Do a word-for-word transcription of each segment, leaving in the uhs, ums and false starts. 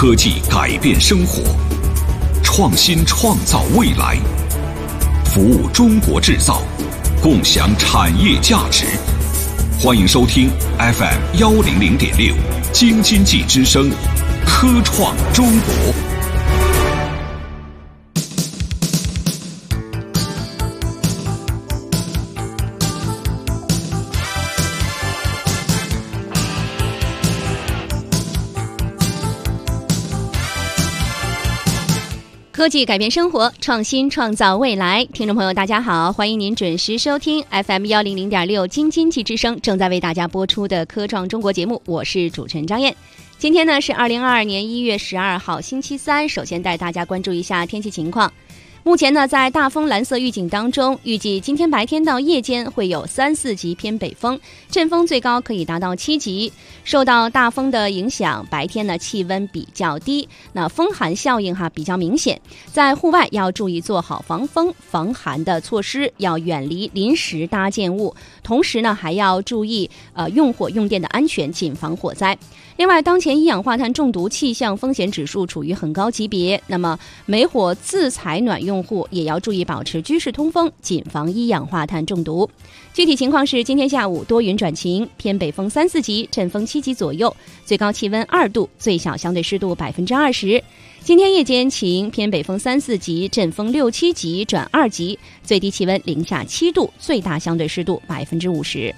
科技改变生活，创新创造未来，服务中国制造，共享产业价值。欢迎收听 F M 一零零点六京津冀之声，科创中国。 科技改变生活，创新创造未来。听众朋友大家好，欢迎您准时收听 F M 一零零点六京津冀之声正在为大家播出的科创中国节目，我是主持人张燕。今天呢是二零二二年一月十二号星期三，首先带大家关注一下天气情况。目前呢，在大风蓝色预警当中，预计今天白天到夜间会有三四级偏北风，阵风最高可以达到七级。受到大风的影响，白天呢气温比较低，那风寒效应哈比较明显，在户外要注意做好防风防寒的措施，要远离临时搭建物，同时呢还要注意呃用火用电的安全，谨防火灾。另外，当前一氧化碳中毒气象风险指数处于很高级别，那么煤火自采暖用户也要注意保持居室通风，谨防一氧化碳中毒。具体情况是，今天下午多云转晴，偏北风三四级，阵风七级左右，最高气温二度，最小相对湿度百分之二十。今天夜间晴，偏北风三四级，阵风六七级转二级，最低气温零下七度，最大相对湿度百分之五十。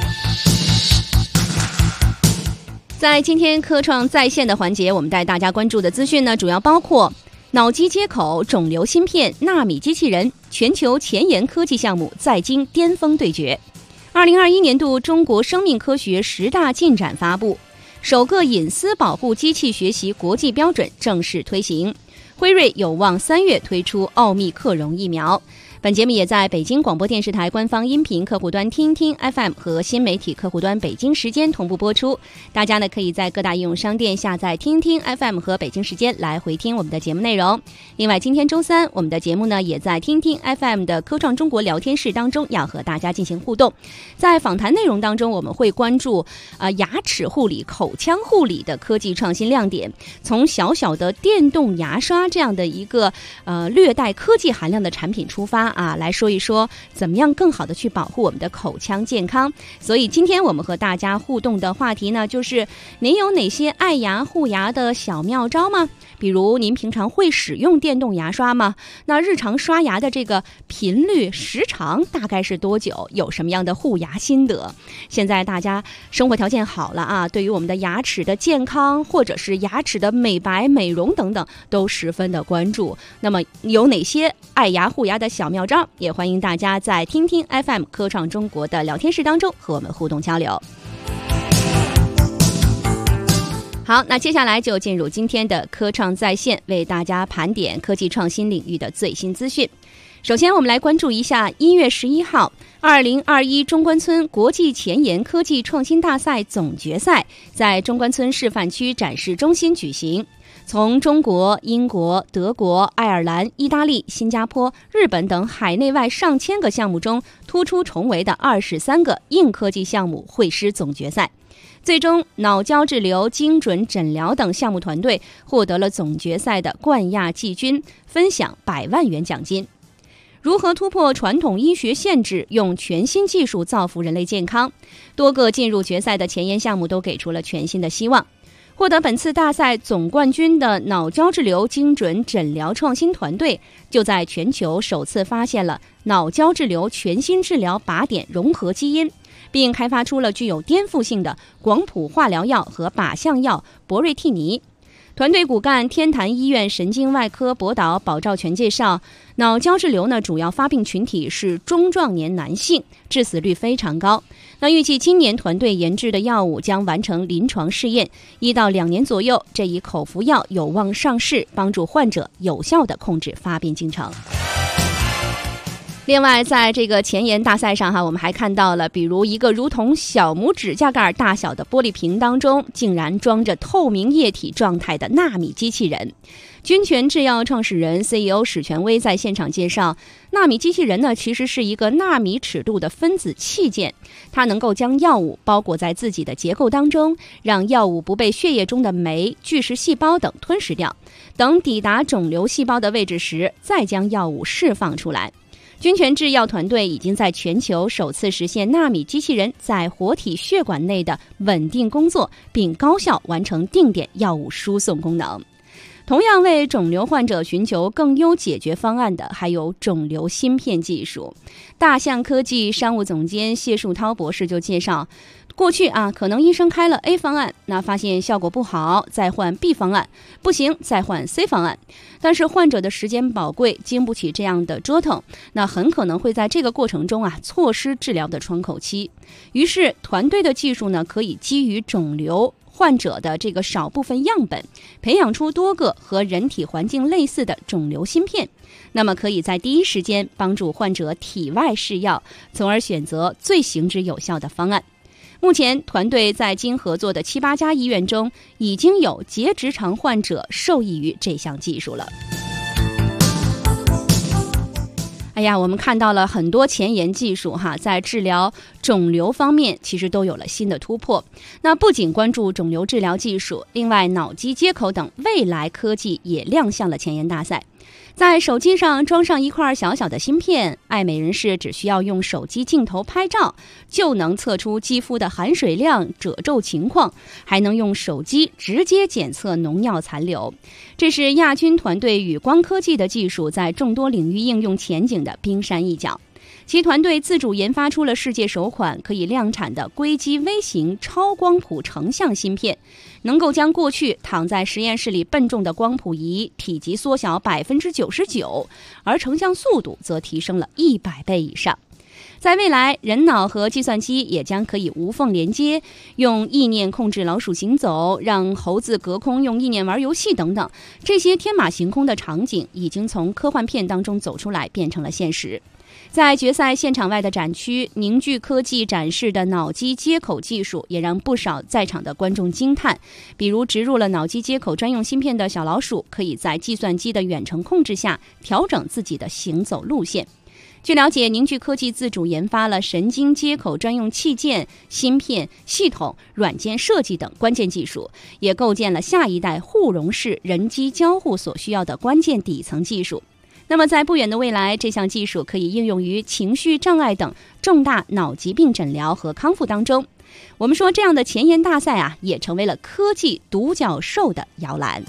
在今天科创在线的环节，我们带大家关注的资讯呢，主要包括脑机接口、肿瘤芯片、纳米机器人，全球前沿科技项目在京巅峰对决。二零二一年度中国生命科学十大进展发布，首个隐私保护机器学习国际标准正式推行。辉瑞有望三月推出奥密克戎疫苗。本节目也在北京广播电视台官方音频客户端听听 F M 和新媒体客户端北京时间同步播出。大家呢可以在各大应用商店下载听听 F M 和北京时间来回听我们的节目内容。另外，今天周三我们的节目呢也在听听 F M 的科创中国聊天室当中要和大家进行互动。在访谈内容当中，我们会关注呃牙齿护理、口腔护理的科技创新亮点，从小小的电动牙刷这样的一个呃略带科技含量的产品出发啊，来说一说怎么样更好的去保护我们的口腔健康。所以今天我们和大家互动的话题呢，就是您有哪些爱牙护牙的小妙招吗？比如您平常会使用电动牙刷吗？那日常刷牙的这个频率时长大概是多久？有什么样的护牙心得？现在大家生活条件好了啊，对于我们的牙齿的健康或者是牙齿的美白美容等等都十分的关注。那么有哪些爱牙护牙的小妙招？也欢迎大家在听听 F M 科创中国的聊天室当中和我们互动交流。好，那接下来就进入今天的科创在线，为大家盘点科技创新领域的最新资讯。首先我们来关注一下一月十一号二零二一中关村国际前沿科技创新大赛总决赛在中关村示范区展示中心举行。从中国、英国、德国、爱尔兰、意大利、新加坡、日本等海内外上千个项目中突出重围的二十三个硬科技项目会师总决赛。最终，脑胶质瘤精准诊疗等项目团队获得了总决赛的冠亚季军，分享百万元奖金。如何突破传统医学限制，用全新技术造福人类健康？多个进入决赛的前沿项目都给出了全新的希望。获得本次大赛总冠军的脑胶质瘤精准诊疗创新团队，就在全球首次发现了脑胶质瘤全新治疗靶点融合基因，并开发出了具有颠覆性的广谱化疗药和靶向药博瑞替尼。团队骨干天坛医院神经外科博导保兆全介绍，脑胶质瘤呢主要发病群体是中壮年男性，致死率非常高。那预计今年团队研制的药物将完成临床试验，一到两年左右，这一口服药有望上市，帮助患者有效地控制发病进程。 另外，在这个前沿大赛上哈，我们还看到了，比如一个如同小拇指甲盖大小的玻璃瓶当中，竟然装着透明液体状态的纳米机器人。君泉制药创始人 C E O 史权威在现场介绍，纳米机器人呢，其实是一个纳米尺度的分子器件，它能够将药物包裹在自己的结构当中，让药物不被血液中的酶、巨噬细胞等吞噬掉，等抵达肿瘤细胞的位置时，再将药物释放出来。君泉制药团队已经在全球首次实现纳米机器人在活体血管内的稳定工作，并高效完成定点药物输送功能。同样为肿瘤患者寻求更优解决方案的，还有肿瘤芯片技术。大象科技商务总监谢树涛博士就介绍，过去啊，可能医生开了 A 方案，那发现效果不好，再换 B 方案，不行，再换 C 方案。但是患者的时间宝贵，经不起这样的折腾，那很可能会在这个过程中啊，错失治疗的窗口期。于是，团队的技术呢，可以基于肿瘤患者的这个少部分样本，培养出多个和人体环境类似的肿瘤芯片，那么可以在第一时间帮助患者体外试药，从而选择最行之有效的方案。目前，团队在京合作的七八家医院中，已经有结直肠患者受益于这项技术了。哎呀，我们看到了很多前沿技术哈，在治疗肿瘤方面其实都有了新的突破。那不仅关注肿瘤治疗技术，另外脑机接口等未来科技也亮相了前沿大赛。在手机上装上一块小小的芯片，爱美人士只需要用手机镜头拍照，就能测出肌肤的含水量、褶皱情况，还能用手机直接检测农药残留。这是亚军团队与光科技的技术在众多领域应用前景的冰山一角。其团队自主研发出了世界首款可以量产的硅基微型超光谱成像芯片，能够将过去躺在实验室里笨重的光谱仪体积缩小百分之九十九，而成像速度则提升了一百倍以上。在未来，人脑和计算机也将可以无缝连接，用意念控制老鼠行走，让猴子隔空用意念玩游戏等等，这些天马行空的场景已经从科幻片当中走出来，变成了现实。在决赛现场外的展区，凝聚科技展示的脑机接口技术也让不少在场的观众惊叹。比如植入了脑机接口专用芯片的小老鼠，可以在计算机的远程控制下调整自己的行走路线。据了解，凝聚科技自主研发了神经接口专用器件、芯片、系统、软件设计等关键技术，也构建了下一代互融式人机交互所需要的关键底层技术。那么在不远的未来，这项技术可以应用于情绪障碍等重大脑疾病诊疗和康复当中。我们说，这样的前沿大赛啊，也成为了科技独角兽的摇篮。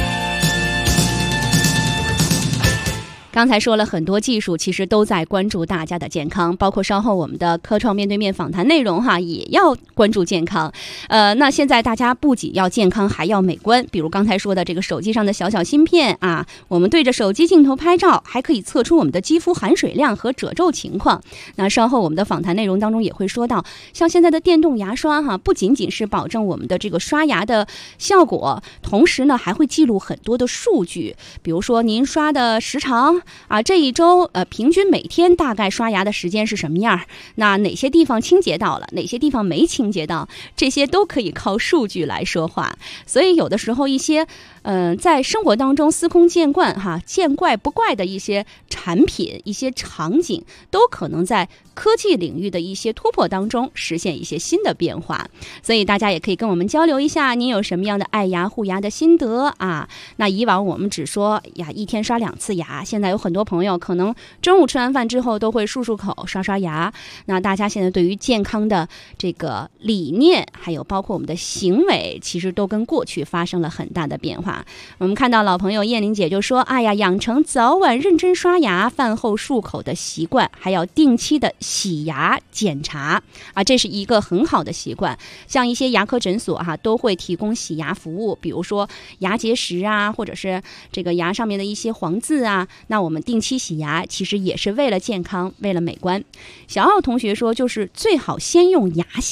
刚才说了很多技术，其实都在关注大家的健康，包括稍后我们的科创面对面访谈内容哈，也要关注健康。呃，那现在大家不仅要健康，还要美观。比如刚才说的这个手机上的小小芯片啊，我们对着手机镜头拍照，还可以测出我们的肌肤含水量和褶皱情况。那稍后我们的访谈内容当中也会说到，像现在的电动牙刷哈，不仅仅是保证我们的这个刷牙的效果，同时呢还会记录很多的数据，比如说您刷的时长。啊，这一周呃，平均每天大概刷牙的时间是什么样？那哪些地方清洁到了，哪些地方没清洁到？这些都可以靠数据来说话。所以有的时候一些嗯、呃，在生活当中司空见惯哈，见怪不怪的一些产品、一些场景，都可能在科技领域的一些突破当中实现一些新的变化。所以大家也可以跟我们交流一下，您有什么样的爱牙护牙的心得啊？那以往我们只说呀，一天刷两次牙，现在有很多朋友可能中午吃完饭之后都会漱漱口、刷刷牙。那大家现在对于健康的这个理念，还有包括我们的行为，其实都跟过去发生了很大的变化。我们看到老朋友燕玲姐就说，哎呀，养成早晚认真刷牙、饭后漱口的习惯，还要定期的洗牙检查啊，这是一个很好的习惯。像一些牙科诊所哈、啊，都会提供洗牙服务，比如说牙结石啊，或者是这个牙上面的一些黄渍啊，那我们定期洗牙其实也是为了健康，为了美观。小奥同学说，就是最好先用牙线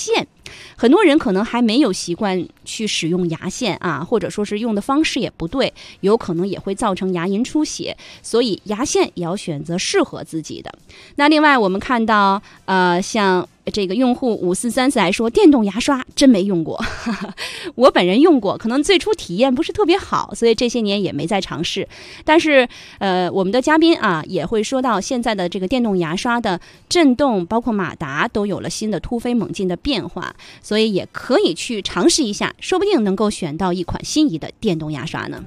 很多人可能还没有习惯去使用牙线啊，或者说是用的方式也不对，有可能也会造成牙龈出血，所以牙线也要选择适合自己的。那另外我们看到呃，像这个用户五四三四还说电动牙刷真没用过我本人用过，可能最初体验不是特别好，所以这些年也没再尝试。但是呃，我们的嘉宾啊也会说到现在的这个电动牙刷的震动包括马达都有了新的突飞猛进的变化，所以也可以去尝试一下，说不定能够选到一款心仪的电动牙刷呢。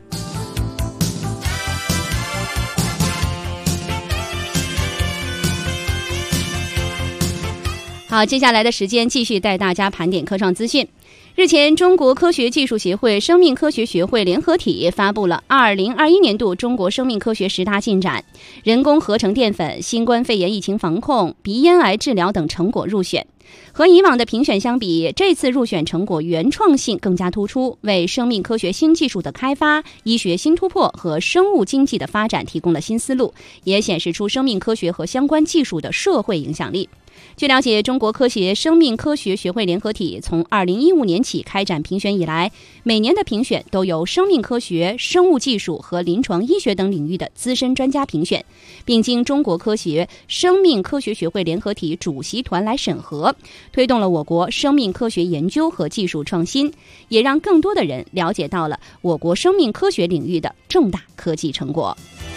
好，接下来的时间继续带大家盘点科创资讯。日前，中国科学技术协会、生命科学学会联合体发布了二零二一年度中国生命科学十大进展，人工合成淀粉、新冠肺炎疫情防控、鼻咽癌治疗等成果入选。和以往的评选相比，这次入选成果原创性更加突出，为生命科学新技术的开发、医学新突破和生物经济的发展提供了新思路，也显示出生命科学和相关技术的社会影响力。据了解，中国科学生命科学学会联合体从二零一五年起开展评选以来，每年的评选都由生命科学、生物技术和临床医学等领域的资深专家评选，并经中国科学生命科学学会联合体主席团来审核，推动了我国生命科学研究和技术创新，也让更多的人了解到了我国生命科学领域的重大科技成果。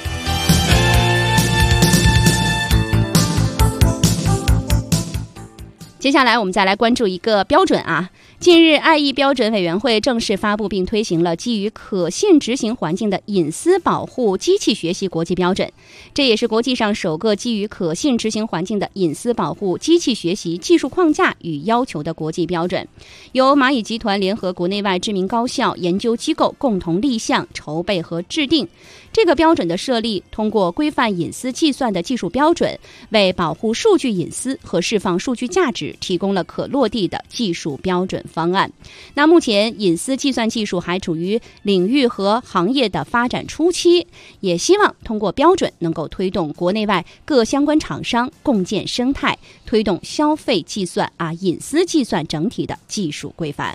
接下来我们再来关注一个标准啊。近日 I E 标准委员会正式发布并推行了基于可信执行环境的隐私保护机器学习国际标准，这也是国际上首个基于可信执行环境的隐私保护机器学习技术框架与要求的国际标准，由蚂蚁集团联合国内外知名高校、研究机构共同立项、筹备和制定。这个标准的设立，通过规范隐私计算的技术标准，为保护数据隐私和释放数据价值提供了可落地的技术标准方案。那目前隐私计算技术还处于领域和行业的发展初期，也希望通过标准能够推动国内外各相关厂商共建生态，推动消费计算啊隐私计算整体的技术规范。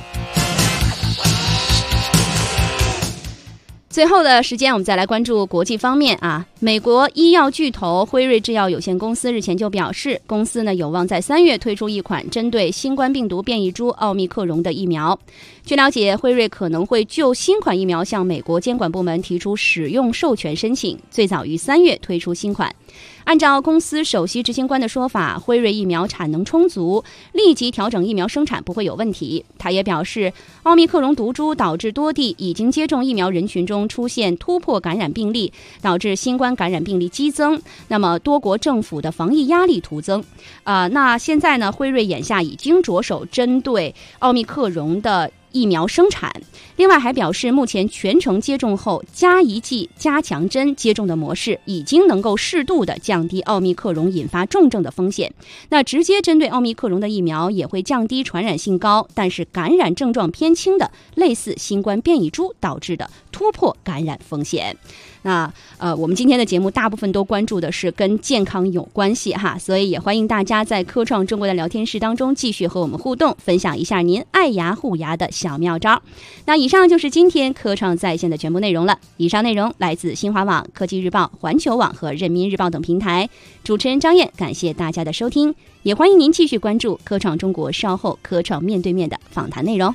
最后的时间，我们再来关注国际方面啊。美国医药巨头辉瑞制药有限公司日前就表示，公司呢有望在三月推出一款针对新冠病毒变异株奥密克戎的疫苗。据了解，辉瑞可能会就新款疫苗向美国监管部门提出使用授权申请，最早于三月推出新款。按照公司首席执行官的说法，辉瑞疫苗产能充足，立即调整疫苗生产不会有问题。他也表示，奥密克戎毒株导致多地已经接种疫苗人群中出现突破感染病例，导致新冠感染病例激增，那么多国政府的防疫压力徒增。啊、呃，那现在呢，辉瑞眼下已经着手针对奥密克戎的疫苗生产，另外还表示，目前全程接种后加一剂加强针接种的模式已经能够适度的降低奥密克戎引发重症的风险。那直接针对奥密克戎的疫苗也会降低传染性高，但是感染症状偏轻的类似新冠变异株导致的突破感染风险。那呃，我们今天的节目大部分都关注的是跟健康有关系哈，所以也欢迎大家在科创中国的聊天室当中继续和我们互动，分享一下您爱牙护牙的小妙招。那以上就是今天科创在线的全部内容了。以上内容来自新华网、科技日报、环球网和人民日报等平台。主持人张燕，感谢大家的收听，也欢迎您继续关注科创中国稍后科创面对面的访谈内容。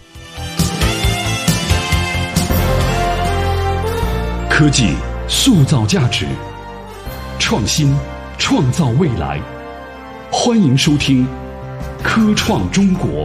科技塑造价值，创新创造未来。欢迎收听科创中国。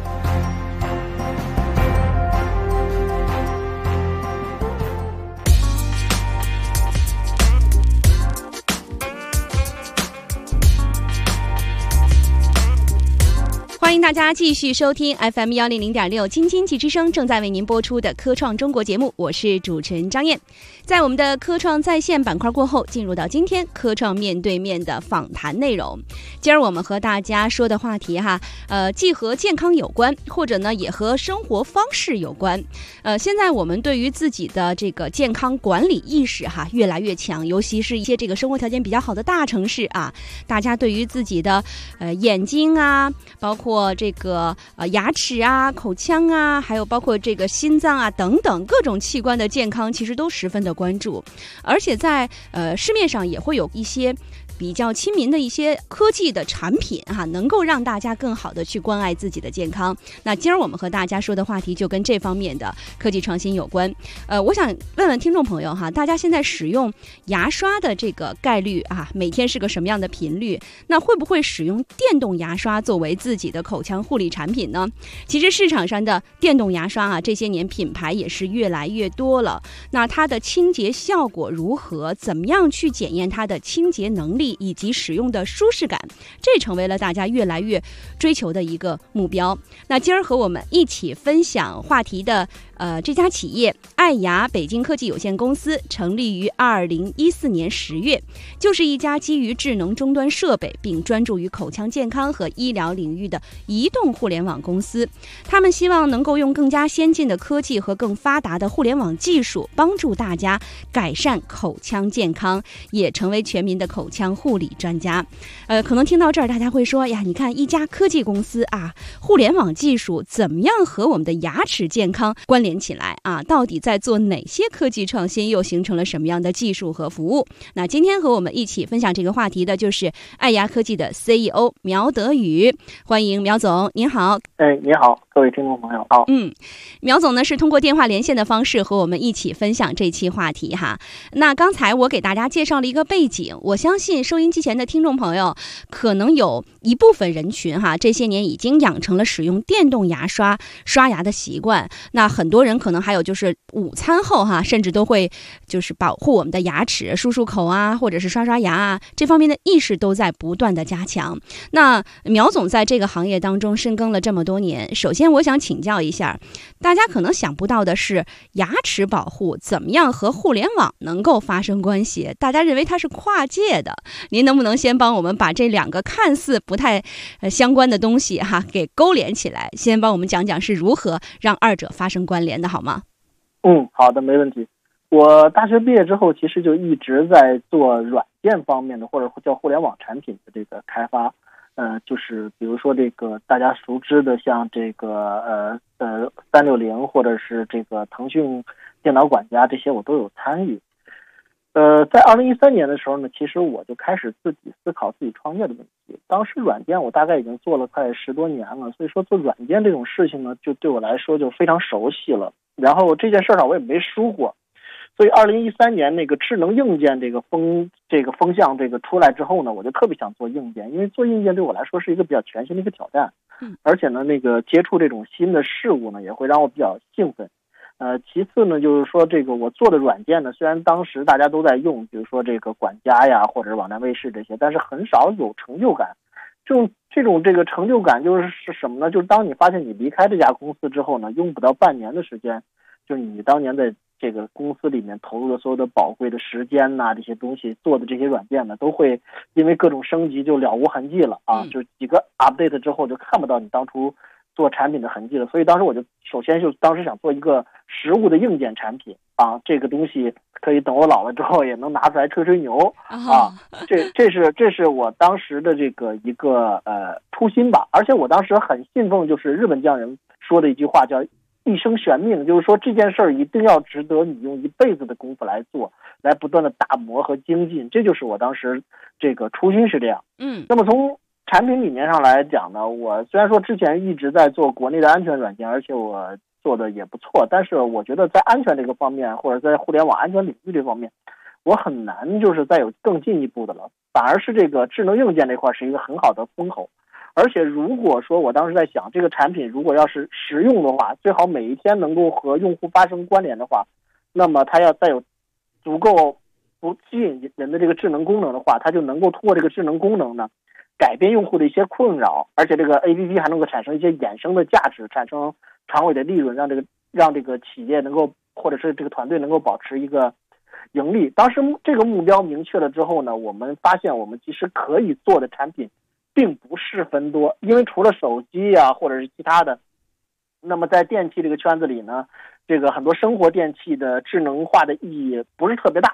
欢迎大家继续收听 F M 一零零点六京津冀之声正在为您播出的科创中国节目，我是主持人张燕。在我们的科创在线板块过后，进入到今天科创面对面的访谈内容。今儿我们和大家说的话题哈，呃，既和健康有关，或者呢也和生活方式有关。呃，现在我们对于自己的这个健康管理意识哈越来越强，尤其是一些这个生活条件比较好的大城市啊，大家对于自己的呃眼睛啊，包括括这个呃牙齿啊、口腔啊，还有包括这个心脏啊等等各种器官的健康，其实都十分的关注。而且在呃市面上也会有一些比较亲民的一些科技的产品哈、啊，能够让大家更好的去关爱自己的健康。那今儿我们和大家说的话题就跟这方面的科技创新有关。呃，我想问问听众朋友哈，大家现在使用牙刷的这个概率啊，每天是个什么样的频率？那会不会使用电动牙刷作为自己的口腔护理产品呢？其实市场上的电动牙刷啊，这些年品牌也是越来越多了。那它的清洁效果如何？怎么样去检验它的清洁能力？以及使用的舒适感，这成为了大家越来越追求的一个目标。那今儿和我们一起分享话题的呃，这家企业爱牙北京科技有限公司成立于二零一四年十月，就是一家基于智能终端设备并专注于口腔健康和医疗领域的移动互联网公司。他们希望能够用更加先进的科技和更发达的互联网技术，帮助大家改善口腔健康，也成为全民的口腔护理专家。呃，可能听到这儿，大家会说呀，你看一家科技公司啊，互联网技术怎么样和我们的牙齿健康关联起来啊？到底在做哪些科技创新，又形成了什么样的技术和服务？那今天和我们一起分享这个话题的就是爱牙科技的 C E O 苗德宇，欢迎苗总，您好。 哎，你好，各位听众朋友好。 嗯，苗总呢是通过电话连线的方式和我们一起分享这期话题哈。那刚才我给大家介绍了一个背景，我相信收音机前的听众朋友可能有一部分人群哈，这些年已经养成了使用电动牙刷刷牙的习惯。那很多人可能还有就是午餐后哈，甚至都会就是保护我们的牙齿，漱漱口啊，或者是刷刷牙啊，这方面的意识都在不断的加强。那苗总在这个行业当中深耕了这么多年，首先我想请教一下，大家可能想不到的是，牙齿保护怎么样和互联网能够发生关系？大家认为它是跨界的，您能不能先帮我们把这两个看似不太呃相关的东西哈给勾连起来？先帮我们讲讲是如何让二者发生关联的，好吗？ 嗯，好的，没问题。我大学毕业之后，其实就一直在做软件方面的，或者叫互联网产品的这个开发。呃，就是比如说这个大家熟知的，像这个呃呃三六零，或者是这个腾讯电脑管家，这些我都有参与。呃，在二零一三年的时候呢，其实我就开始自己思考自己创业的问题。当时软件我大概已经做了快十多年了，所以说做软件这种事情呢，就对我来说就非常熟悉了。然后这件事上我也没输过，所以二零一三年那个智能硬件这个风这个风向这个出来之后呢，我就特别想做硬件，因为做硬件对我来说是一个比较全新的一个挑战，而且呢，那个接触这种新的事物呢，也会让我比较兴奋。呃，其次呢，就是说这个我做的软件呢，虽然当时大家都在用，比如说这个管家呀，或者是网站卫士这些，但是很少有成就感。这种这种这个成就感就是是什么呢？就是当你发现你离开这家公司之后呢，用不到半年的时间，就是你当年在这个公司里面投入的所有的宝贵的时间呐、啊，这些东西做的这些软件呢，都会因为各种升级就了无痕迹了啊！就几个 update 之后就看不到你当初做产品的痕迹了。所以当时我就首先就当时想做一个实物的硬件产品啊，这个东西可以等我老了之后也能拿出来吹吹牛啊。这这是这是我当时的这个一个呃初心吧。而且我当时很信奉就是日本匠人说的一句话叫一生悬命，就是说这件事儿一定要值得你用一辈子的功夫来做，来不断的打磨和精进，这就是我当时这个初心是这样。 嗯， 那么从产品理念上来讲呢，我虽然说之前一直在做国内的安全软件，而且我做的也不错，但是我觉得在安全这个方面，或者在互联网安全领域这方面，我很难就是再有更进一步的了，反而是这个智能硬件这块是一个很好的风口。而且如果说我当时在想，这个产品如果要是实用的话，最好每一天能够和用户发生关联的话，那么它要再有足够不吸引人的这个智能功能的话，它就能够通过这个智能功能呢，改变用户的一些困扰，而且这个 A P P 还能够产生一些衍生的价值，产生长尾的利润，让这个让这个企业能够或者是这个团队能够保持一个盈利。当时这个目标明确了之后呢，我们发现我们其实可以做的产品并不是分多，因为除了手机啊或者是其他的，那么在电器这个圈子里呢，这个很多生活电器的智能化的意义不是特别大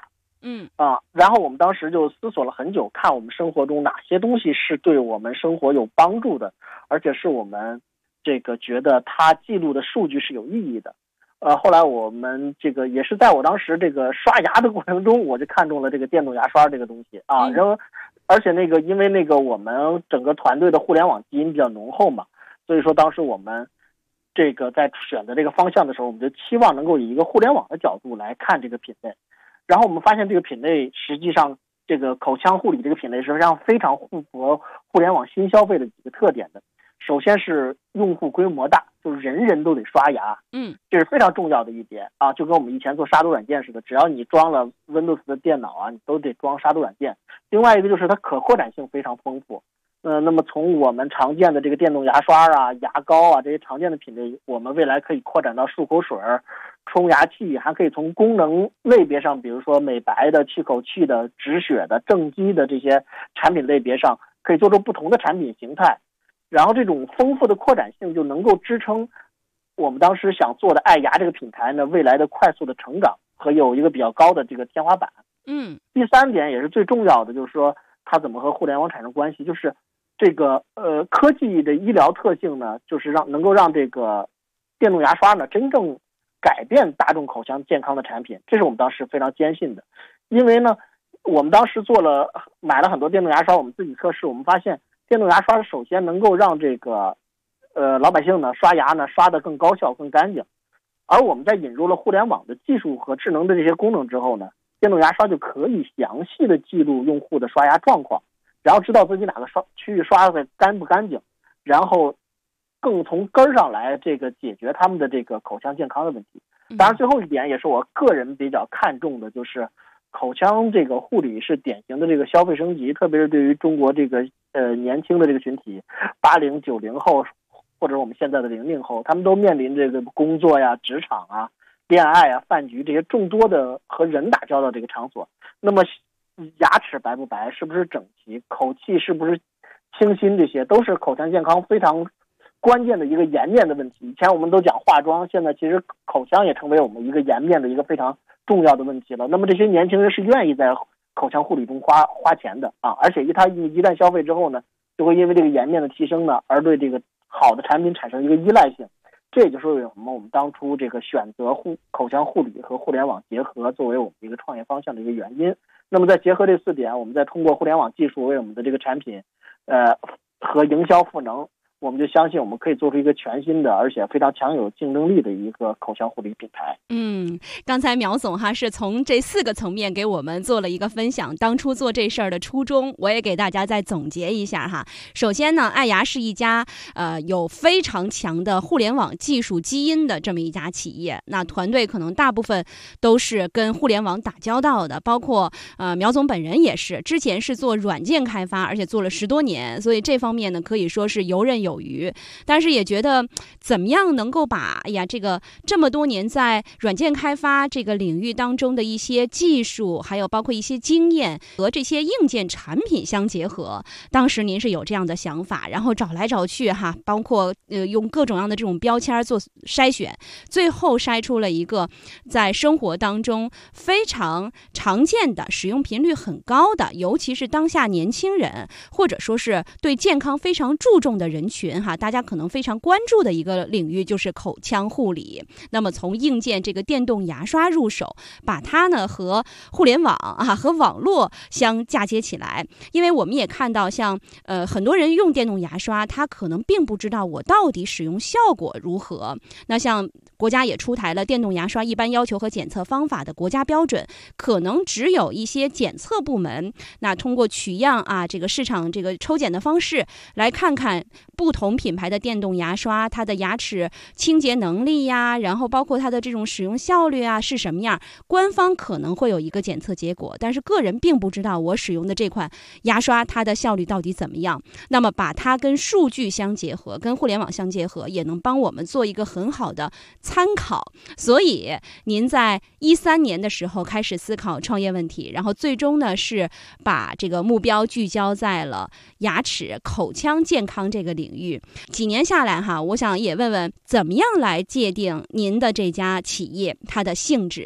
嗯啊，然后我们当时就思索了很久，看我们生活中哪些东西是对我们生活有帮助的，而且是我们这个觉得它记录的数据是有意义的。呃，后来我们这个也是在我当时这个刷牙的过程中，我就看中了这个电动牙刷这个东西啊，然后而且那个因为那个我们整个团队的互联网基因比较浓厚嘛，所以说当时我们这个在选择这个方向的时候，我们就期望能够以一个互联网的角度来看这个品类。然后我们发现这个品类实际上这个口腔护理这个品类实际上非常符合互联网新消费的几个特点的。首先是用户规模大，就是人人都得刷牙， 嗯， 这是非常重要的一点啊，就跟我们以前做杀毒软件似的，只要你装了 Windows 的电脑啊，你都得装杀毒软件。另外一个就是它可扩展性非常丰富，呃，那么从我们常见的这个电动牙刷啊、牙膏啊这些常见的品类，我们未来可以扩展到漱口水、冲牙器，还可以从功能类别上，比如说美白的、去口气的、止血的、正畸的这些产品类别上，可以做出不同的产品形态。然后这种丰富的扩展性就能够支撑我们当时想做的爱牙这个品牌呢未来的快速的成长和有一个比较高的这个天花板。 嗯， 第三点也是最重要的，就是说它怎么和互联网产生关系，就是这个呃科技的医疗特性呢，就是让能够让这个电动牙刷呢真正改变大众口腔健康的产品，这是我们当时非常坚信的。因为呢我们当时做了买了很多电动牙刷，我们自己测试，我们发现电动牙刷首先能够让这个呃老百姓呢刷牙呢刷得更高效更干净，而我们在引入了互联网的技术和智能的这些功能之后呢，电动牙刷就可以详细的记录用户的刷牙状况，然后知道自己哪个刷区域刷的干不干净，然后更从根儿上来这个解决他们的这个口腔健康的问题。当然最后一点也是我个人比较看重的，就是口腔这个护理是典型的这个消费升级，特别是对于中国这个呃年轻的这个群体，八零九零后或者我们现在的零零后，他们都面临这个工作呀、职场啊、恋爱啊、饭局这些众多的和人打交道这个场所。那么牙齿白不白，是不是整齐，口气是不是清新，这些都是口腔健康非常关键的一个颜面的问题。以前我们都讲化妆，现在其实口腔也成为我们一个颜面的一个非常重要的问题了。那么这些年轻人是愿意在口腔护理中花花钱的啊，而且一他一一旦消费之后呢，就会因为这个颜面的提升呢，而对这个好的产品产生一个依赖性。这也就是为什么我们当初这个选择护口腔护理和互联网结合作为我们一个创业方向的一个原因。那么再结合这四点，我们再通过互联网技术为我们的这个产品，呃和营销赋能，我们就相信我们可以做出一个全新的而且非常强有竞争力的一个口腔护理品牌。 嗯，刚才苗总哈是从这四个层面给我们做了一个分享，当初做这事儿的初衷，我也给大家再总结一下哈。首先呢，爱牙是一家呃有非常强的互联网技术基因的这么一家企业，那团队可能大部分都是跟互联网打交道的，包括呃苗总本人也是，之前是做软件开发，而且做了十多年，所以这方面呢可以说是游刃有余。但是也觉得怎么样能够把哎呀这个这么多年在软件开发这个领域当中的一些技术，还有包括一些经验和这些硬件产品相结合。当时您是有这样的想法，然后找来找去哈，包括呃用各种样的这种标签做筛选，最后筛出了一个在生活当中非常常见的、使用频率很高的，尤其是当下年轻人或者说是对健康非常注重的人群哈，大家可能非常关注的一个领域就是口腔护理。那么从硬件这个电动牙刷入手，把它呢和互联网啊和网络相嫁接起来。因为我们也看到像呃很多人用电动牙刷，他可能并不知道我到底使用效果如何。那像国家也出台了电动牙刷一般要求和检测方法的国家标准，可能只有一些检测部门，那通过取样啊这个市场这个抽检的方式来看看不同品牌的电动牙刷它的牙齿清洁能力呀，然后包括它的这种使用效率啊是什么样，官方可能会有一个检测结果，但是个人并不知道我使用的这款牙刷它的效率到底怎么样。那么把它跟数据相结合，跟互联网相结合，也能帮我们做一个很好的参考。所以您在一三年的时候开始思考创业问题，然后最终呢是把这个目标聚焦在了牙齿口腔健康这个领域。几年下来哈，我想也问问怎么样来界定您的这家企业它的性质，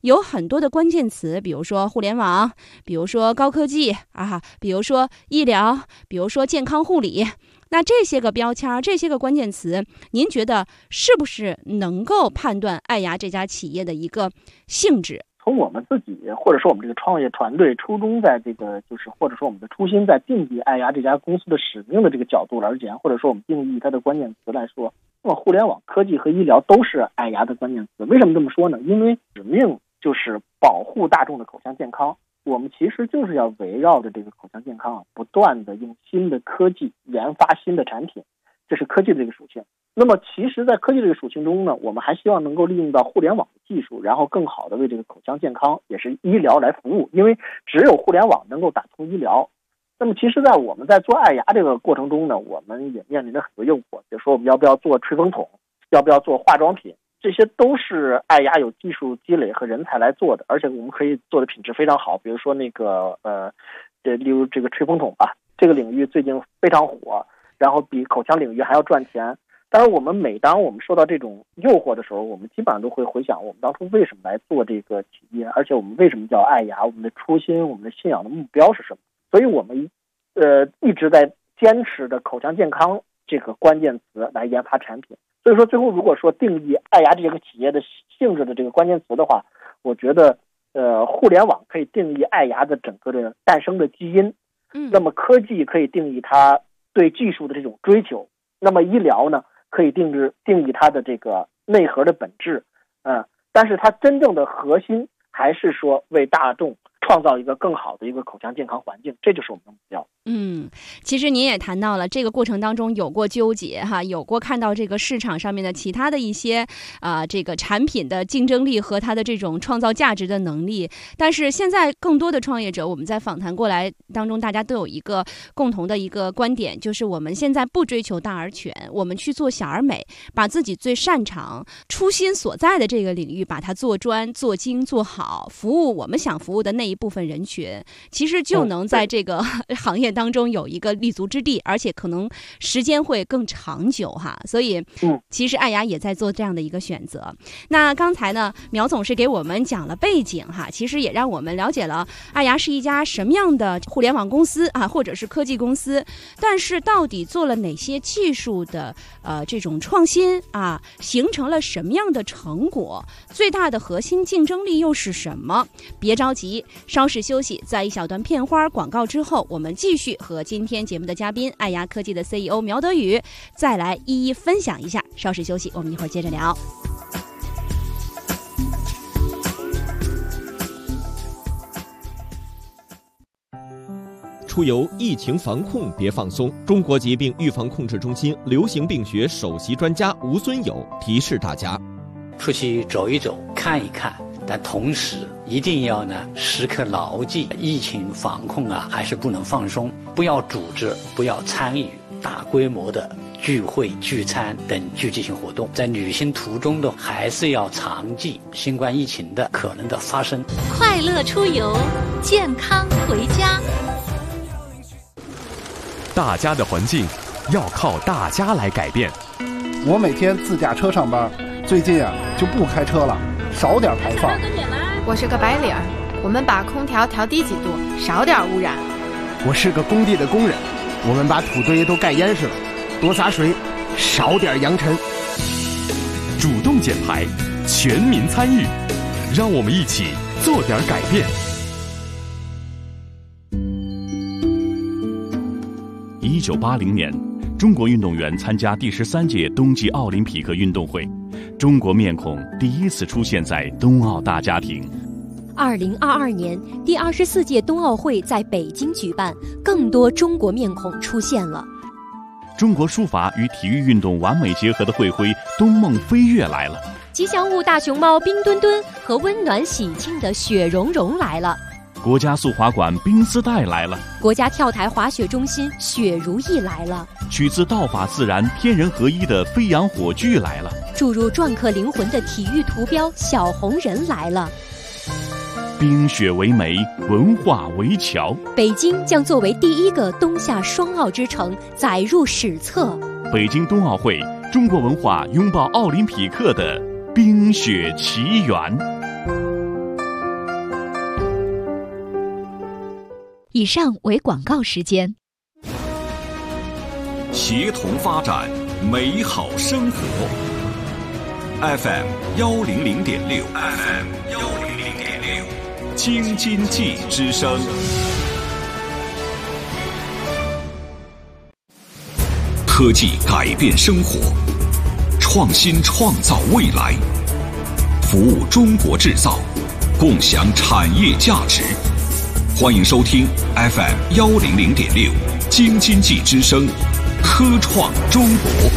有很多的关键词，比如说互联网，比如说高科技啊，比如说医疗，比如说健康护理。那这些个标签，这些个关键词，您觉得是不是能够判断爱牙这家企业的一个性质？ 从我们自己或者说我们这个创业团队初衷在这个就是或者说我们的初心在定义爱牙这家公司的使命的这个角度而言，或者说我们定义它的关键词来说，那么互联网、科技和医疗都是爱牙的关键词。为什么这么说呢？因为使命就是保护大众的口腔健康，我们其实就是要围绕着这个口腔健康啊，不断的用新的科技研发新的产品，这是科技的这个属性。那么其实在科技这个属性中呢，我们还希望能够利用到互联网的技术，然后更好的为这个口腔健康也是医疗来服务，因为只有互联网能够打通医疗。那么其实在我们在做爱牙这个过程中呢，我们也面临着很多诱惑，比如说我们要不要做吹风筒，要不要做化妆品，这些都是爱牙有技术积累和人才来做的，而且我们可以做的品质非常好。比如说那个呃，这例如这个吹风筒吧，这个领域最近非常火，然后比口腔领域还要赚钱。当然我们每当我们受到这种诱惑的时候，我们基本上都会回想我们当初为什么来做这个企业，而且我们为什么叫爱牙，我们的初心，我们的信仰的目标是什么。所以我们呃一直在坚持着口腔健康这个关键词来研发产品。所以说最后如果说定义爱牙这个企业的性质的这个关键词的话，我觉得呃互联网可以定义爱牙的整个的诞生的基因， 嗯， 那么科技可以定义它对技术的这种追求，那么医疗呢可以定制定义它的这个内核的本质，嗯、呃，但是它真正的核心还是说为大众创造一个更好的一个口腔健康环境，这就是我们的目标。 嗯，其实您也谈到了这个过程当中有过纠结哈，有过看到这个市场上面的其他的一些啊、呃、这个产品的竞争力和它的这种创造价值的能力。但是现在更多的创业者，我们在访谈过来当中，大家都有一个共同的一个观点，就是我们现在不追求大而全，我们去做小而美，把自己最擅长、初心所在的这个领域把它做专、做精、做好，服务我们想服务的那一部分人群，其实就能在这个行业当中有一个立足之地，而且可能时间会更长久哈。所以其实爱牙也在做这样的一个选择。那刚才呢，苗总是给我们讲了背景哈，其实也让我们了解了爱牙是一家什么样的互联网公司啊，或者是科技公司，但是到底做了哪些技术的呃这种创新啊，形成了什么样的成果，最大的核心竞争力又是什么？别着急，稍事休息，在一小段片花广告之后，我们继续和今天节目的嘉宾爱牙科技的 C E O 苗德宇再来一一分享一下。稍事休息，我们一会儿接着聊。 出游疫情防控别放松，中国疾病预防控制中心流行病学首席专家吴尊友提示大家： 出去走一走，看一看，但同时一定要呢时刻牢记疫情防控啊，还是不能放松，不要组织，不要参与大规模的聚会、聚餐等聚集性活动。在旅行途中的还是要常记新冠疫情的可能的发生。 快乐出游，健康回家。 大家的环境要靠大家来改变。 我每天自驾车上班，最近啊就不开车了，少点排放。 我是个白领，我们把空调调低几度，少点污染。 我是个工地的工人，我们把土堆都盖严实了，多洒水，少点扬尘。 主动减排，全民参与，让我们一起做点改变。一九八零年，中国运动员参加第十三届冬季奥林匹克运动会，中国面孔第一次出现在冬奥大家庭。 二零二二年，第二十四届冬奥会在北京举办，更多中国面孔出现了。 中国书法与体育运动完美结合的会徽“冬梦飞跃”来了。 吉祥物大熊猫冰墩墩和温暖喜庆的雪融融来了。 国家速滑馆冰丝带来了， 国家跳台滑雪中心雪如意来了， 取自道法自然、天人合一的飞扬火炬来了， 注入篆刻灵魂的体育图标小红人来了。 冰雪为媒，文化为桥， 北京将作为第一个冬夏双奥之城载入史册。 北京冬奥会，中国文化拥抱奥林匹克的冰雪奇缘。 以上为广告时间。 协同发展，美好生活。F M 幺零零点六 ，F M 幺零零点六，京津冀之声。科技改变生活，创新创造未来，服务中国制造，共享产业价值。欢迎收听 F M 幺零零点六，京津冀之声。科创中国。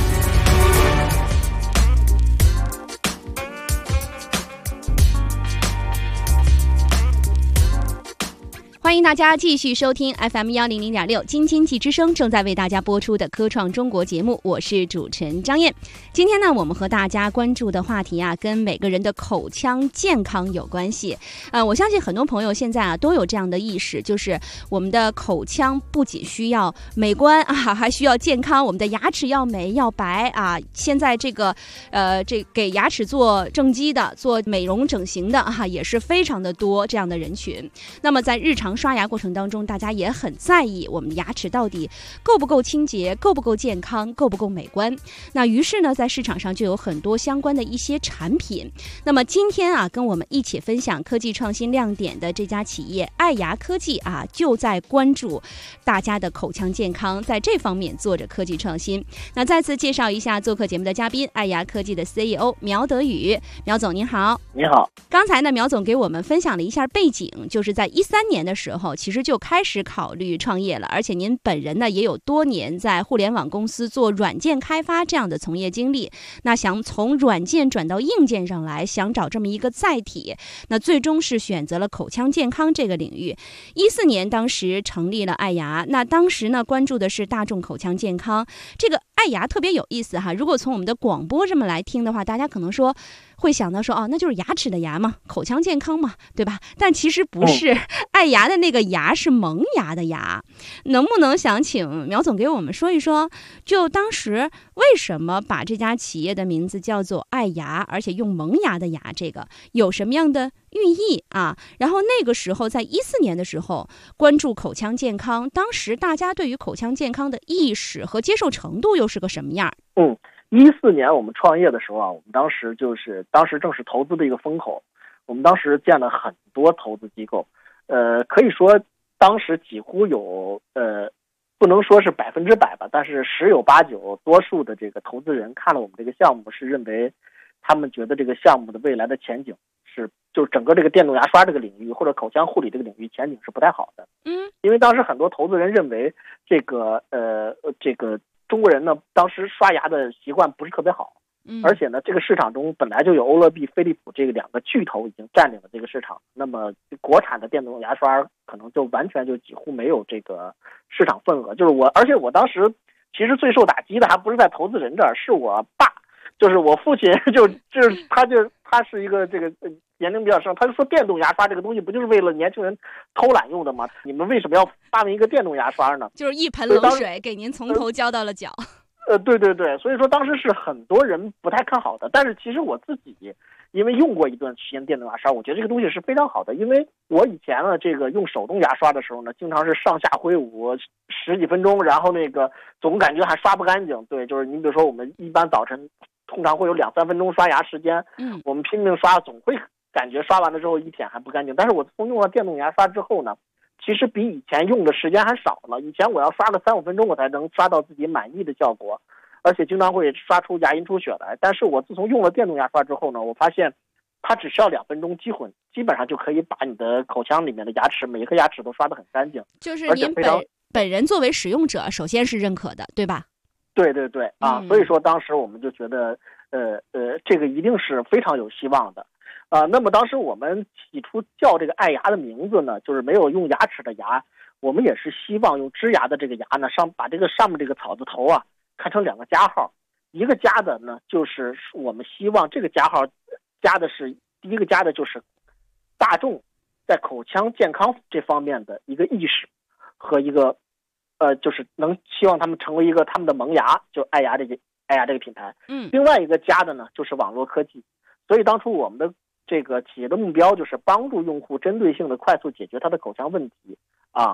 欢迎大家继续收听 F M 幺零零点六京津冀之声正在为大家播出的科创中国节目，我是主持人张燕。今天呢，我们和大家关注的话题啊，跟每个人的口腔健康有关系。呃，我相信很多朋友现在啊都有这样的意识，就是我们的口腔不仅需要美观啊，还需要健康，我们的牙齿要美要白啊。现在这个呃，这给牙齿做正畸的、做美容整形的啊，也是非常的多这样的人群。那么在日常刷牙过程当中，大家也很在意我们的牙齿到底够不够清洁，够不够健康，够不够美观。那于是呢，在市场上就有很多相关的一些产品。那么今天啊，跟我们一起分享科技创新亮点的这家企业爱牙科技啊，就在关注大家的口腔健康，在这方面做着科技创新。那再次介绍一下做客节目的嘉宾，爱牙科技的 C E O 苗德宇。苗总您好。 你好。 刚才呢，苗总给我们分享了一下背景，就是在一三年的时候其实就开始考虑创业了，而且您本人呢也有多年在互联网公司做软件开发这样的从业经历。那想从软件转到硬件上来，想找这么一个载体，那最终是选择了口腔健康这个领域。一四年当时成立了爱牙，那当时呢关注的是大众口腔健康。这个爱牙特别有意思哈，如果从我们的广播这么来听的话，大家可能说会想到说哦，那就是牙齿的牙嘛，口腔健康嘛，对吧？但其实不是，爱牙的那个牙是萌芽的牙。能不能想请苗总给我们说一说，就当时为什么把这家企业的名字叫做爱牙，而且用萌芽的牙，这个有什么样的寓意啊？然后那个时候在一四年的时候关注口腔健康，当时大家对于口腔健康的意识和接受程度又是个什么样？ 嗯，一四年我们创业的时候啊，我们当时就是当时正是投资的一个风口，我们当时见了很多投资机构，呃，可以说当时几乎有呃，不能说是百分之百吧，但是十有八九，多数的这个投资人看了我们这个项目，是认为他们觉得这个项目的未来的前景是，就是整个这个电动牙刷这个领域或者口腔护理这个领域前景是不太好的。 嗯， 因为当时很多投资人认为这个呃这个中国人呢，当时刷牙的习惯不是特别好。 嗯， 而且呢，这个市场中本来就有欧乐 B、飞利浦这个两个巨头已经占领了这个市场，那么国产的电动牙刷可能就完全就几乎没有这个市场份额。就是我，而且我当时其实最受打击的还不是在投资人这儿，是我爸，就是我父亲就，就就是他就他是一个这个年龄比较深，他就说电动牙刷这个东西不就是为了年轻人偷懒用的吗？你们为什么要发明一个电动牙刷呢？ 就是一盆冷水给您从头浇到了脚。 呃，对对对，所以说当时是很多人不太看好的，但是其实我自己因为用过一段时间电动牙刷，我觉得这个东西是非常好的，因为我以前呢这个用手动牙刷的时候呢，经常是上下挥舞十几分钟，然后那个总感觉还刷不干净。对，就是你比如说我们一般早晨通常会有两三分钟刷牙时间， 嗯， 我们拼命刷，总会感觉刷完了之后一舔还不干净。但是我从用了电动牙刷之后呢，其实比以前用的时间还少了。以前我要刷个三五分钟我才能刷到自己满意的效果，而且经常会刷出牙龈出血来。但是我自从用了电动牙刷之后呢，我发现它只需要两分钟，基本基本上就可以把你的口腔里面的牙齿每一颗牙齿都刷得很干净。 就是您本本人作为使用者，首先是认可的，对吧？ 对对对啊、嗯，所以说当时我们就觉得，呃呃，这个一定是非常有希望的。啊、呃，那么当时我们起初叫这个爱牙的名字呢，就是没有用牙齿的牙，我们也是希望用支牙的这个牙呢，上把这个上面这个草字头啊看成两个加号，一个加的呢就是我们希望这个加号加的是第一个加的就是大众在口腔健康这方面的一个意识和一个呃，就是能希望他们成为一个他们的萌芽，就爱牙这个爱牙这个品牌。 嗯， 另外一个加的呢就是网络科技，所以当初我们的这个企业的目标就是帮助用户针对性的快速解决他的口腔问题啊。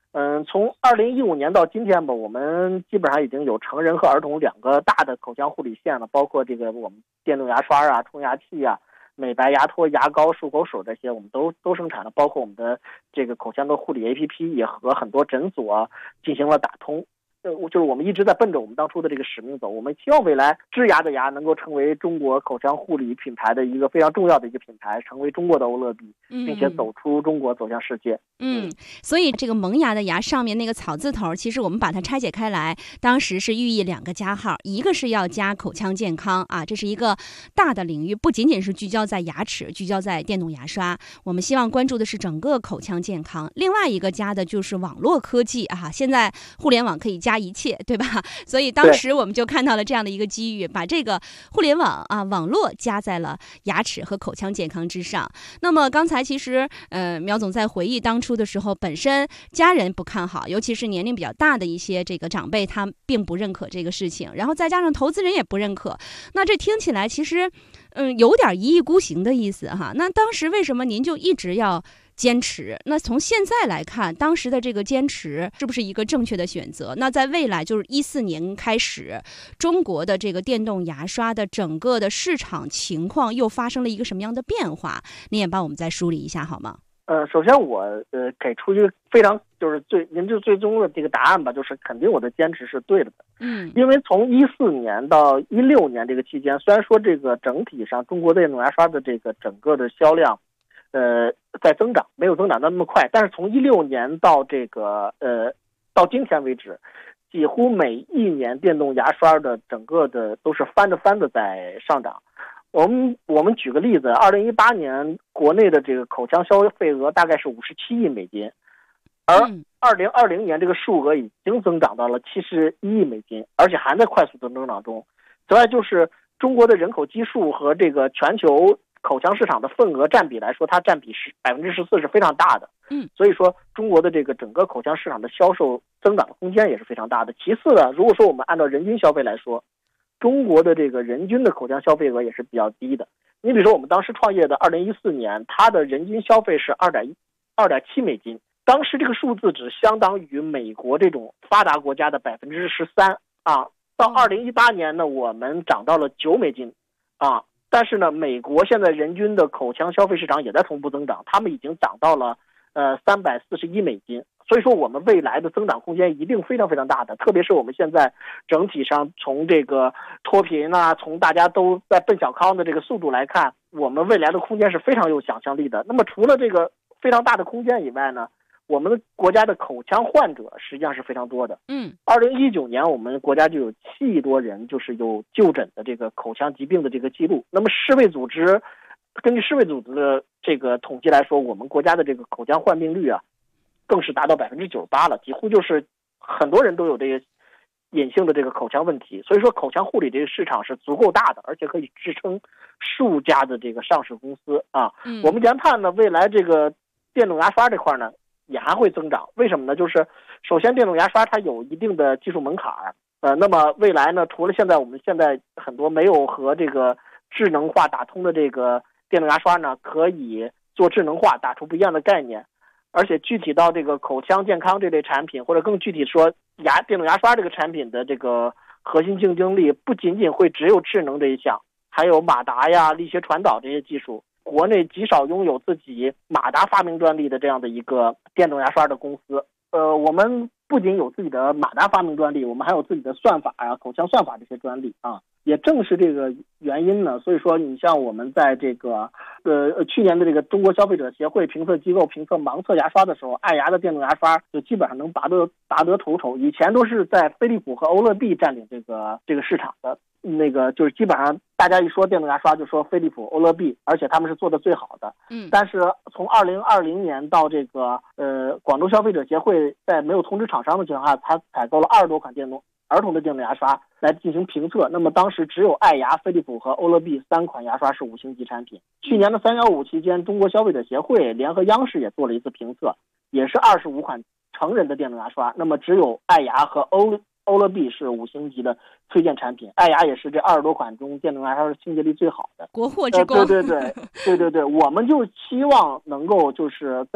嗯，从二零一五年到今天吧，我们基本上已经有成人和儿童两个大的口腔护理线了，包括这个我们电动牙刷啊、冲牙器啊、美白牙托、牙膏、漱口水这些，我们都都生产了，包括我们的这个口腔的护理 A P P 也和很多诊所进行了打通。呃，就是我们一直在奔着我们当初的这个使命走，我们希望未来治牙的牙能够成为中国口腔护理品牌的一个非常重要的一个品牌，成为中国的欧乐 B， 并且走出中国走向世界。 嗯，所以这个萌芽的芽上面那个草字头，其实我们把它拆解开来，当时是寓意两个加号，一个是要加口腔健康啊，这是一个大的领域，不仅仅是聚焦在牙齿，聚焦在电动牙刷，我们希望关注的是整个口腔健康。另外一个加的就是网络科技啊，现在互联网可以加一切，对吧？所以当时我们就看到了这样的一个机遇，把这个互联网啊网络加在了牙齿和口腔健康之上。那么刚才其实呃苗总在回忆当初的时候，本身家人不看好，尤其是年龄比较大的一些这个长辈，他并不认可这个事情，然后再加上投资人也不认可，那这听起来其实嗯有点一意孤行的意思哈。那当时为什么您就一直要坚持？那从现在来看，当时的这个坚持是不是一个正确的选择？那在未来就是一四年开始，中国的这个电动牙刷的整个的市场情况又发生了一个什么样的变化？您也帮我们再梳理一下好吗？ 呃，首先我呃给出一个非常就是最您就最终的这个答案吧，就是肯定我的坚持是对的。 嗯， 因为从一四年到一六年这个期间，虽然说这个整体上中国的电动牙刷的这个整个的销量。呃，在增长，没有增长的那么快，但是从一六年到这个呃到今天为止，几乎每一年电动牙刷的整个的都是翻着翻着在上涨。我们我们举个例子，二零一八年国内的这个口腔消费额大概是五十七亿美金，而二零二零年这个数额已经增长到了七十一亿美金，而且还在快速的增长中。此外，就是中国的人口基数和这个全球口腔市场的份额占比来说，它占比是百分之十四，是非常大的。 嗯， 所以说中国的这个整个口腔市场的销售增长的空间也是非常大的。其次呢，如果说我们按照人均消费来说，中国的这个人均的口腔消费额也是比较低的。你比如说我们当时创业的二零一四年，它的人均消费是二点二点七美金，当时这个数字只相当于美国这种发达国家的百分之十三啊。到二零一八年呢，我们涨到了九美金啊。但是呢，美国现在人均的口腔消费市场也在同步增长，他们已经涨到了呃三百四十一美金。所以说，我们未来的增长空间一定非常非常大的。特别是我们现在整体上从这个脱贫啊，从大家都在奔小康的这个速度来看，我们未来的空间是非常有想象力的。那么除了这个非常大的空间以外呢，我们国家的口腔患者实际上是非常多的。 嗯， 二零一九年我们国家就有七亿多人就是有就诊的这个口腔疾病的这个记录。那么世卫组织根据世卫组织的这个统计来说，我们国家的这个口腔患病率啊，更是达到百分之九十八了，几乎就是很多人都有这个隐性的这个口腔问题。所以说，口腔护理这个市场是足够大的，而且可以支撑数家的这个上市公司啊。 嗯， 我们研判呢，未来这个电动牙刷这块呢，也还会增长。为什么呢？就是首先电动牙刷它有一定的技术门槛，呃，那么未来呢，除了现在我们现在很多没有和这个智能化打通的这个电动牙刷呢，可以做智能化，打出不一样的概念。而且具体到这个口腔健康这类产品，或者更具体说牙电动牙刷这个产品的这个核心竞争力，不仅仅会只有智能这一项，还有马达呀、力学传导这些技术。国内极少拥有自己马达发明专利的这样的一个电动牙刷的公司。呃，我们不仅有自己的马达发明专利，我们还有自己的算法啊、口腔算法这些专利啊。也正是这个原因呢，所以说你像我们在这个呃去年的这个中国消费者协会评测机构评测盲测牙刷的时候，爱牙的电动牙刷就基本上能拔得拔得头筹。以前都是在飞利浦和欧乐 B 占领这个这个市场的，那个就是基本上大家一说电动牙刷就说飞利浦、欧乐 B， 而且他们是做的最好的。 嗯， 但是从二零二零年到这个呃广州消费者协会在没有通知厂商的情况下，它采购了二十多款电动儿童的电动牙刷来进行评测。那么当时只有爱牙、飞利浦和欧乐 B 三款牙刷是五星级产品。去年的三幺五期间，中国消费者协会联合央视也做了一次评测，也是二十五款成人的电动牙刷，那么只有爱牙和欧欧乐 B 是五星级的推荐产品。爱牙也是这二十多款中电动牙刷是清洁力最好的， 国货之光。 呃、对对对对对对，我们就期望能够就是在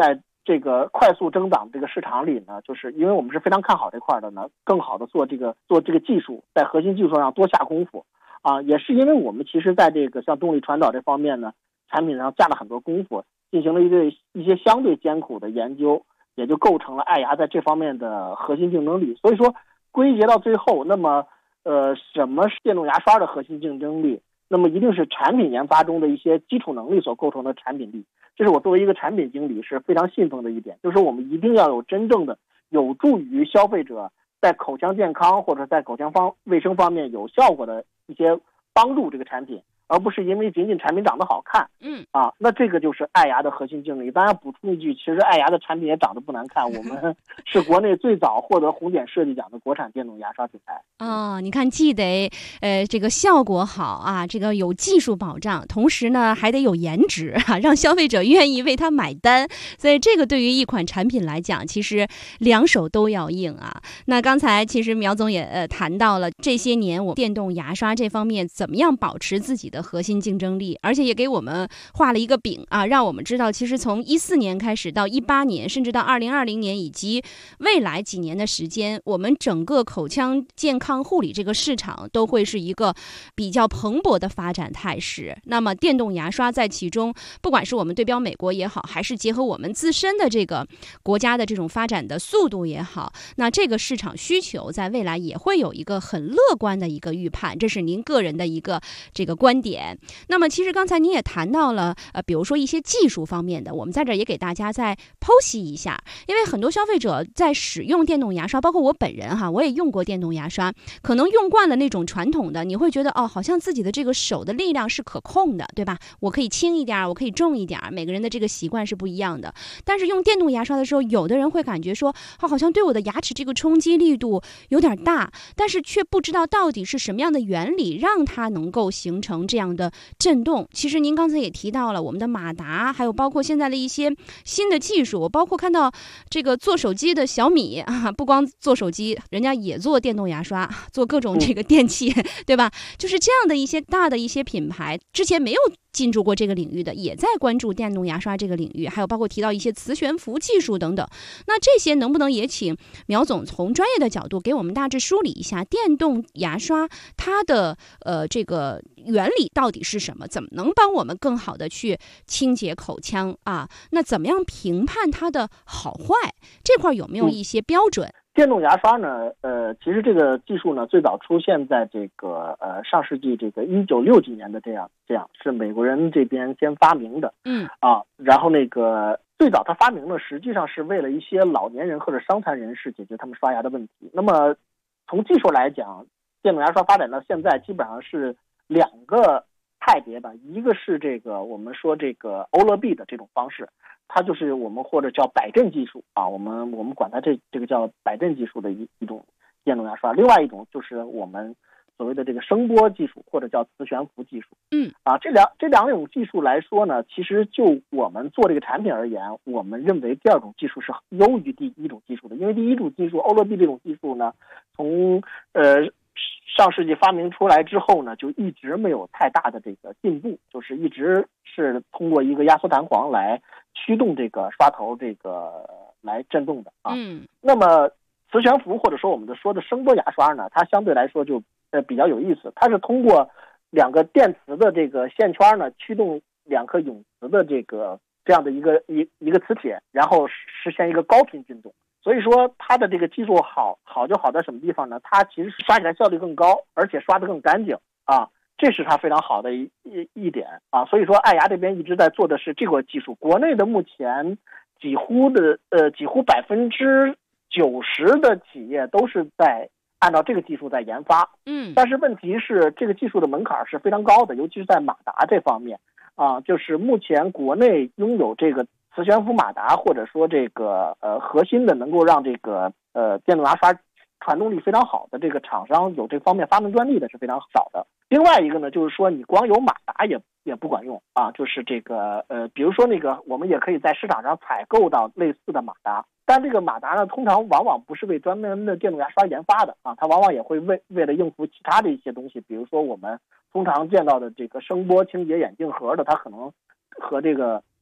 这个快速增长这个市场里呢，就是因为我们是非常看好这块的呢，更好的做这个做这个技术，在核心技术上多下功夫啊，也是因为我们其实在这个像动力传导这方面呢，产品上下了很多功夫，进行了一个一些相对艰苦的研究，也就构成了爱牙在这方面的核心竞争力。所以说归结到最后，那么呃，什么是电动牙刷的核心竞争力？那么一定是产品研发中的一些基础能力所构成的产品力。这是我作为一个产品经理是非常信奉的一点，就是我们一定要有真正的有助于消费者在口腔健康或者在口腔方卫生方面有效果的一些帮助这个产品，而不是因为仅仅产品长得好看。 嗯啊，那这个就是爱牙的核心竞争力。当然补充一句，其实爱牙的产品也长得不难看，我们是国内最早获得红点设计奖的国产电动牙刷品牌。 啊、哦，你看，既得呃这个效果好啊，这个有技术保障，同时呢还得有颜值啊，让消费者愿意为它买单。所以这个对于一款产品来讲，其实两手都要硬啊。那刚才其实苗总也呃谈到了这些年我电动牙刷这方面怎么样保持自己的核心竞争力，而且也给我们画了一个饼啊，让我们知道其实从一四年开始到一八年，甚至到二零二零年以及未来几年的时间，我们整个口腔健康护理这个市场都会是一个比较蓬勃的发展态势。那么电动牙刷在其中，不管是我们对标美国也好，还是结合我们自身的这个国家的这种发展的速度也好，那这个市场需求在未来也会有一个很乐观的一个预判，这是您个人的一个这个观点。那么其实刚才您也谈到了呃，比如说一些技术方面的，我们在这儿也给大家再剖析一下。因为很多消费者在使用电动牙刷，包括我本人哈，我也用过电动牙刷，可能用惯了那种传统的，你会觉得哦，好像自己的这个手的力量是可控的，对吧？我可以轻一点，我可以重一点，每个人的这个习惯是不一样的。但是用电动牙刷的时候，有的人会感觉说，哦，好像对我的牙齿这个冲击力度有点大，但是却不知道到底是什么样的原理让它能够形成这样的震动。其实您刚才也提到了我们的马达，还有包括现在的一些新的技术，我包括看到这个做手机的小米啊，不光做手机，人家也做电动牙刷，做各种这个电器，对吧？就是这样的一些大的一些品牌，之前没有进入过这个领域的，也在关注电动牙刷这个领域，还有包括提到一些磁悬浮技术等等。那这些能不能也请苗总从专业的角度给我们大致梳理一下电动牙刷它的呃这个原理到底是什么？怎么能帮我们更好的去清洁口腔啊？那怎么样评判它的好坏？这块有没有一些标准？ 嗯，电动牙刷呢，呃，其实这个技术呢，最早出现在这个呃上世纪这个一九六几年的这样这样，是美国人这边先发明的， 嗯啊，然后那个最早他发明呢，实际上是为了一些老年人或者伤残人士解决他们刷牙的问题。那么从技术来讲，电动牙刷发展到现在，基本上是两个派别吧，一个是这个我们说这个欧乐 B 的这种方式。它就是我们或者叫摆振技术啊，我们我们管它这这个叫摆振技术的一一种电动牙刷。另外一种就是我们所谓的这个声波技术或者叫磁悬浮技术。 嗯啊，这两这两种技术来说呢，其实就我们做这个产品而言，我们认为第二种技术是优于第一种技术的，因为第一种技术欧乐 B 这种技术呢，从呃上世纪发明出来之后呢，就一直没有太大的这个进步，就是一直是通过一个压缩弹簧来驱动这个刷头这个来震动的啊。 嗯， 那么磁悬浮或者说我们的说的声波牙刷呢，它相对来说就呃比较有意思，它是通过两个电磁的这个线圈呢驱动两颗永磁的这个这样的一个一一个磁铁，然后实现一个高频振动。所以说它的这个技术好好就好在什么地方呢？它其实刷起来效率更高，而且刷得更干净啊，这是它非常好的一一一点啊。所以说爱牙这边一直在做的是这个技术，国内的目前几乎的呃几乎百分之九十的企业都是在按照这个技术在研发。 嗯， 但是问题是这个技术的门槛是非常高的，尤其是在马达这方面啊，就是目前国内拥有这个磁悬浮马达或者说这个呃核心的能够让这个呃电动牙刷传动力非常好的这个厂商有这方面发明专利的是非常少的。另外一个呢，就是说你光有马达也也不管用啊，就是这个呃比如说那个我们也可以在市场上采购到类似的马达，但这个马达呢通常往往不是为专门的电动牙刷研发的啊，它往往也会为为了应付其他的一些东西，比如说我们通常见到的这个声波清洁眼镜盒的，它可能和这个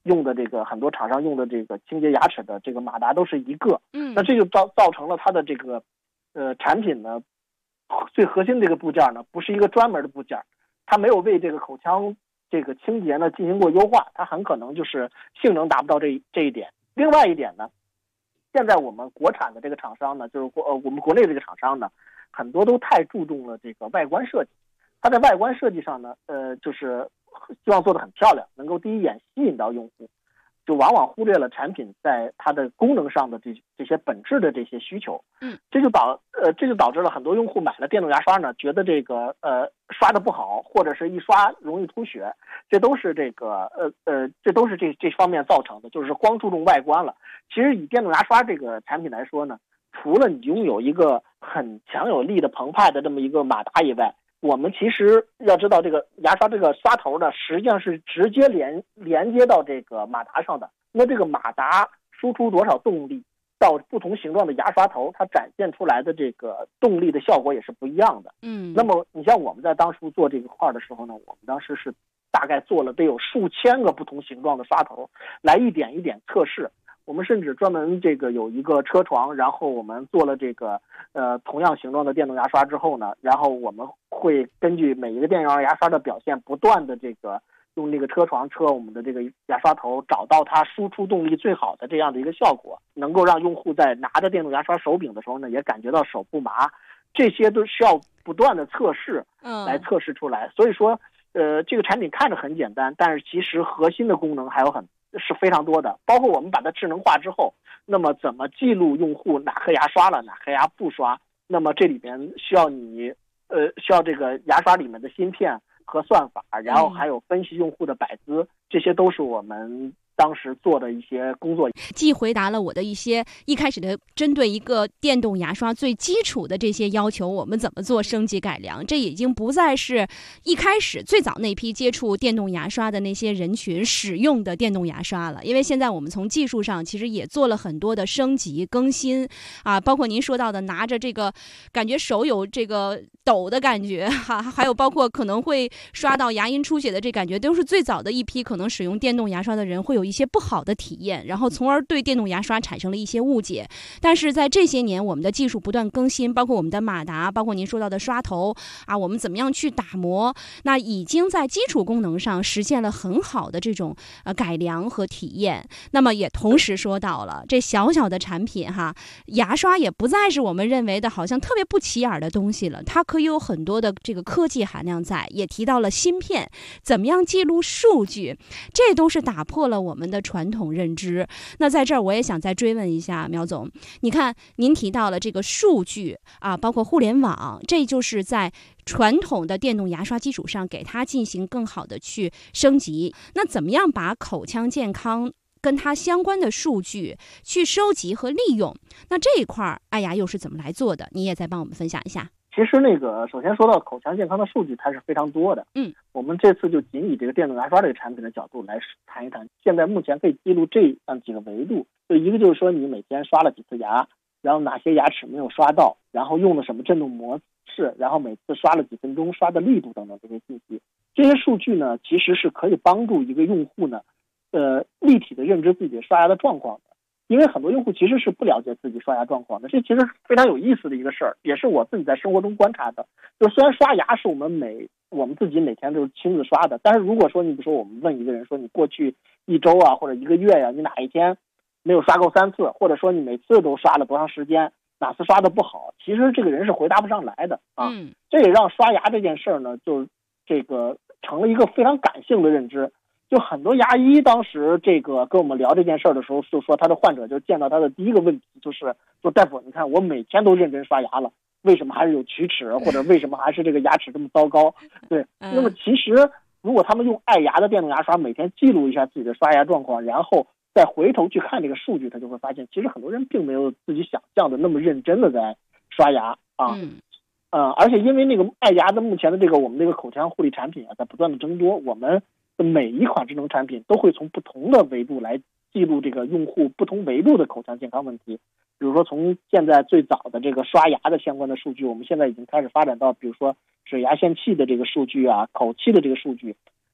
用的这个很多厂商用的这个清洁牙齿的这个马达都是一个， 嗯， 那这就造造成了它的这个呃产品呢最核心的这个部件呢不是一个专门的部件，它没有为这个口腔这个清洁呢进行过优化，它很可能就是性能达不到这这一点。另外一点呢，现在我们国产的这个厂商呢，就是国呃我们国内这个厂商呢，很多都太注重了这个外观设计。它在外观设计上呢，呃，就是希望做得很漂亮，能够第一眼吸引到用户，就往往忽略了产品在它的功能上的这这些本质的这些需求。 嗯， 这就导呃这就导致了很多用户买了电动牙刷呢，觉得这个呃刷的不好，或者是一刷容易出血，这都是这个呃呃这都是这这方面造成的，就是光注重外观了。其实以电动牙刷这个产品来说呢，除了你拥有一个很强有力的澎湃的这么一个马达以外，我们其实要知道，这个牙刷这个刷头呢，实际上是直接连连接到这个马达上的。那这个马达输出多少动力到不同形状的牙刷头，它展现出来的这个动力的效果也是不一样的。 嗯， 那么你像我们在当初做这个块的时候呢，我们当时是大概做了得有数千个不同形状的刷头，来一点一点测试。我们甚至专门这个有一个车床，然后我们做了这个呃同样形状的电动牙刷之后呢，然后我们会根据每一个电动牙刷的表现，不断的这个用那个车床车我们的这个牙刷头，找到它输出动力最好的这样的一个效果，能够让用户在拿着电动牙刷手柄的时候呢，也感觉到手不麻。这些都需要不断的测试来测试出来。所以说呃这个产品看着很简单，但是其实核心的功能还有很是非常多的，包括我们把它智能化之后，那么怎么记录用户哪颗牙刷了，哪颗牙不刷，那么这里边需要你呃需要这个牙刷里面的芯片和算法，然后还有分析用户的摆姿，这些都是我们当时做的一些工作。 既回答了我的一些一开始的针对一个电动牙刷最基础的这些要求，我们怎么做升级改良，这已经不再是一开始最早那批接触电动牙刷的那些人群使用的电动牙刷了。因为现在我们从技术上其实也做了很多的升级更新啊，包括您说到的拿着这个感觉手有这个抖的感觉哈、啊，还有包括可能会刷到牙龈出血的这感觉，都是最早的一批可能使用电动牙刷的人会有一些不好的体验，然后从而对电动牙刷产生了一些误解。但是在这些年我们的技术不断更新，包括我们的马达，包括您说到的刷头啊，我们怎么样去打磨，那已经在基础功能上实现了很好的这种呃改良和体验。那么也同时说到了这小小的产品哈，牙刷也不再是我们认为的好像特别不起眼的东西了，它可以有很多的这个科技含量在，也提到了芯片，怎么样记录数据，这都是打破了我们的传统认知。那在这儿我也想再追问一下苗总，你看您提到了这个数据啊，包括互联网，这就是在传统的电动牙刷基础上给它进行更好的去升级。那怎么样把口腔健康跟它相关的数据去收集和利用，那这一块爱牙又是怎么来做的？你也再帮我们分享一下。 其实那个首先说到口腔健康的数据，它是非常多的。 嗯， 我们这次就仅以这个电动牙刷这个产品的角度来谈一谈。现在目前可以记录这样几个维度，就一个就是说你每天刷了几次牙，然后哪些牙齿没有刷到，然后用了什么振动模式，然后每次刷了几分钟，刷的力度等等这些信息。这些数据呢，其实是可以帮助一个用户呢，呃，立体的认知自己的刷牙的状况的。因为很多用户其实是不了解自己刷牙状况的，这其实是非常有意思的一个事儿，也是我自己在生活中观察的。就是虽然刷牙是我们每我们自己每天都是亲自刷的，但是如果说你比如说我们问一个人说你过去一周啊或者一个月呀、啊，你哪一天没有刷够三次，或者说你每次都刷了多长时间，哪次刷的不好，其实这个人是回答不上来的啊。 嗯， 这也让刷牙这件事儿呢，就这个成了一个非常感性的认知。就很多牙医当时这个跟我们聊这件事儿的时候，就说他的患者就见到他的第一个问题就是说，大夫，你看我每天都认真刷牙了，为什么还是有龋齿，或者为什么还是这个牙齿这么糟糕？对，那么其实如果他们用爱牙的电动牙刷每天记录一下自己的刷牙状况，然后再回头去看这个数据，他就会发现，其实很多人并没有自己想象的那么认真的在刷牙啊。 嗯， 呃，而且因为那个爱牙的目前的这个我们这个口腔护理产品啊，在不断的增多，我们每一款智能产品都会从不同的维度来记录这个用户不同维度的口腔健康问题。比如说从现在最早的这个刷牙的相关的数据，我们现在已经开始发展到比如说是牙线器的这个数据啊，口气的这个数据，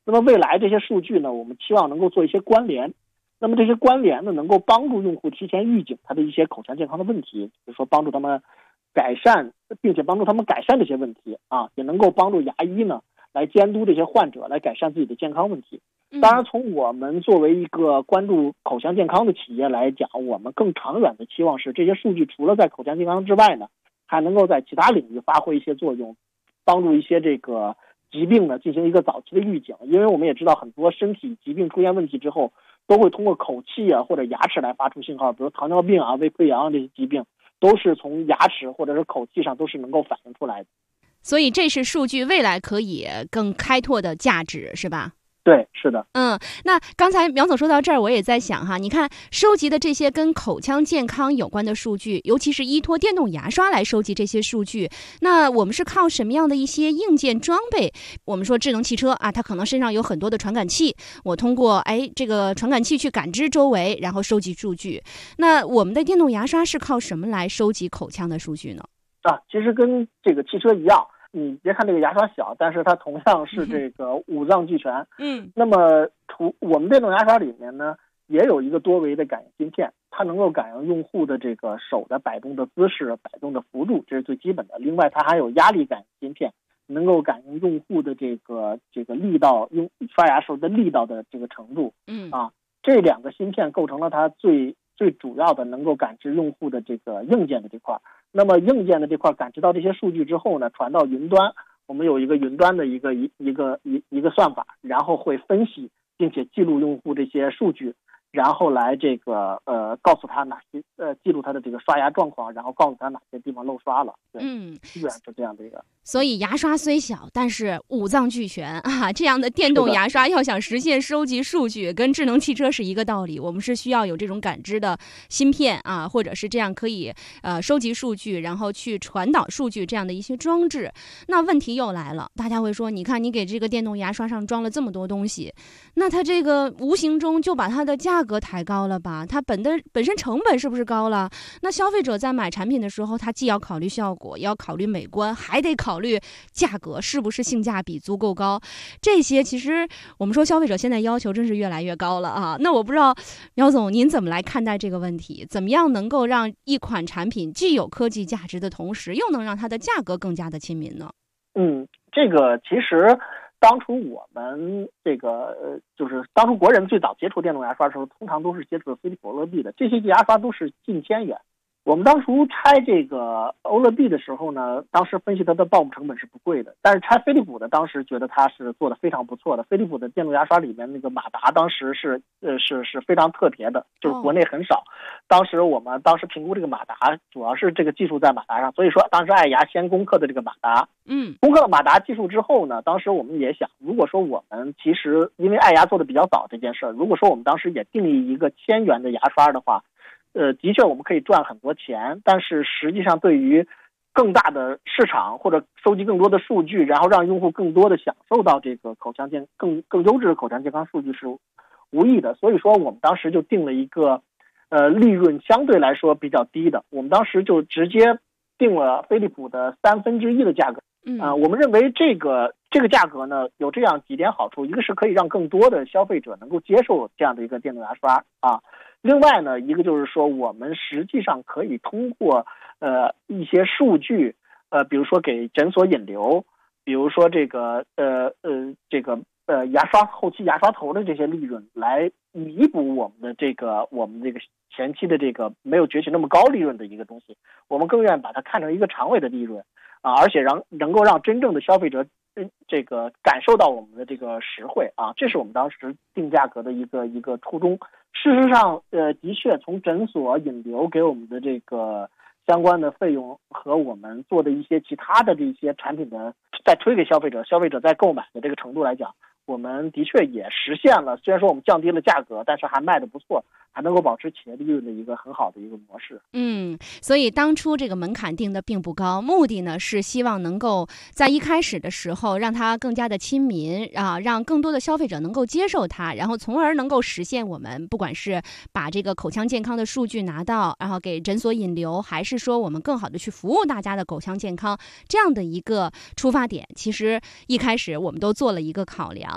那么未来这些数据呢，我们期望能够做一些关联。那么这些关联呢，能够帮助用户提前预警他的一些口腔健康的问题，比如说帮助他们改善，并且帮助他们改善这些问题啊，也能够帮助牙医呢来监督这些患者来改善自己的健康问题。当然，从我们作为一个关注口腔健康的企业来讲，我们更长远的期望是这些数据除了在口腔健康之外呢，还能够在其他领域发挥一些作用，帮助一些这个疾病呢进行一个早期的预警。因为我们也知道很多身体疾病出现问题之后，都会通过口气啊或者牙齿来发出信号，比如糖尿病啊、胃溃疡这些疾病，都是从牙齿或者是口气上都是能够反映出来的。 所以这是数据未来可以更开拓的价值，是吧？ 对，是的。 嗯，那刚才苗总说到这儿，我也在想哈，你看收集的这些跟口腔健康有关的数据，尤其是依托电动牙刷来收集这些数据，那我们是靠什么样的一些硬件装备？我们说智能汽车啊，它可能身上有很多的传感器，我通过哎这个传感器去感知周围，然后收集数据。那我们的电动牙刷是靠什么来收集口腔的数据呢？ 啊，其实跟这个汽车一样。你别看这个牙刷小，但是它同样是这个五脏俱全。 嗯， 那么除我们电动牙刷里面呢，也有一个多维的感应芯片，它能够感应用户的这个手的摆动的姿势、摆动的幅度，这是最基本的。另外，它还有压力感应芯片，能够感应用户的这个这个力道，用刷牙时候的力道的这个程度。 嗯啊，这两个芯片构成了它最最主要的能够感知用户的这个硬件的这块。那么硬件的这块感知到这些数据之后呢，传到云端，我们有一个云端的一个一一个一一个算法，然后会分析并且记录用户这些数据，然后来这个呃告诉他哪些呃记录他的这个刷牙状况，然后告诉他哪些地方漏刷了。对， 嗯， 基本上是这样的一个。 所以牙刷虽小，但是五脏俱全啊！这样的电动牙刷要想实现收集数据，跟智能汽车是一个道理。我们是需要有这种感知的芯片啊，或者是这样可以呃收集数据，然后去传导数据这样的一些装置。那问题又来了，大家会说，你看你给这个电动牙刷上装了这么多东西，那它这个无形中就把它的价格抬高了吧？它本的本身成本是不是高了？那消费者在买产品的时候，他既要考虑效果，也要考虑美观，还得考虑价格是不是性价比足够高。这些其实我们说消费者现在要求真是越来越高了啊。那我不知道苗总您怎么来看待这个问题？怎么样能够让一款产品既有科技价值的同时，又能让它的价格更加的亲民呢？ 嗯，这个其实当初我们这个呃，就是当初国人最早接触电动牙刷的时候，通常都是接触飞利浦欧乐 B 的，这些牙刷都是近千元。我们当初拆这个欧乐 B 的时候呢，当时分析它的报幕成本是不贵的，但是拆飞利浦的当时觉得它是做的非常不错的。飞利浦的电动牙刷里面那个马达当时是呃是是非常特别的，就是国内很少。当时我们当时评估这个马达，主要是这个技术在马达上，所以说当时爱牙先攻克的这个马达。 嗯， 攻克了马达技术之后呢，当时我们也想，如果说我们其实因为爱牙做的比较早这件事儿，如果说我们当时也定义一个千元的牙刷的话。呃，的确我们可以赚很多钱，但是实际上对于更大的市场或者收集更多的数据，然后让用户更多的享受到这个口腔健更更优质的口腔健康数据是无益的。所以说我们当时就定了一个呃利润相对来说比较低的，我们当时就直接定了飞利浦的三分之一的价格。 嗯、 呃，我们认为这个这个价格呢有这样几点好处，一个是可以让更多的消费者能够接受这样的一个电动牙刷啊。另外呢，一个就是说，我们实际上可以通过呃一些数据，呃，比如说给诊所引流，比如说这个呃呃这个呃牙刷后期牙刷头的这些利润，来弥补我们的这个我们这个前期的这个没有攫取那么高利润的一个东西。我们更愿意把它看成一个长尾的利润啊，而且让能够让真正的消费者这个感受到我们的这个实惠啊，这是我们当时定价格的一个一个初衷。事实上，呃，的确从诊所引流给我们的这个相关的费用和我们做的一些其他的这些产品的再推给消费者，消费者在购买的这个程度来讲，我们的确也实现了，虽然说我们降低了价格，但是还卖得不错，还能够保持企业利润的一个很好的一个模式。 嗯，所以当初这个门槛定的并不高，目的呢是希望能够在一开始的时候让它更加的亲民啊，让更多的消费者能够接受它，然后从而能够实现我们不管是把这个口腔健康的数据拿到，然后给诊所引流，还是说我们更好的去服务大家的口腔健康这样的一个出发点。其实一开始我们都做了一个考量。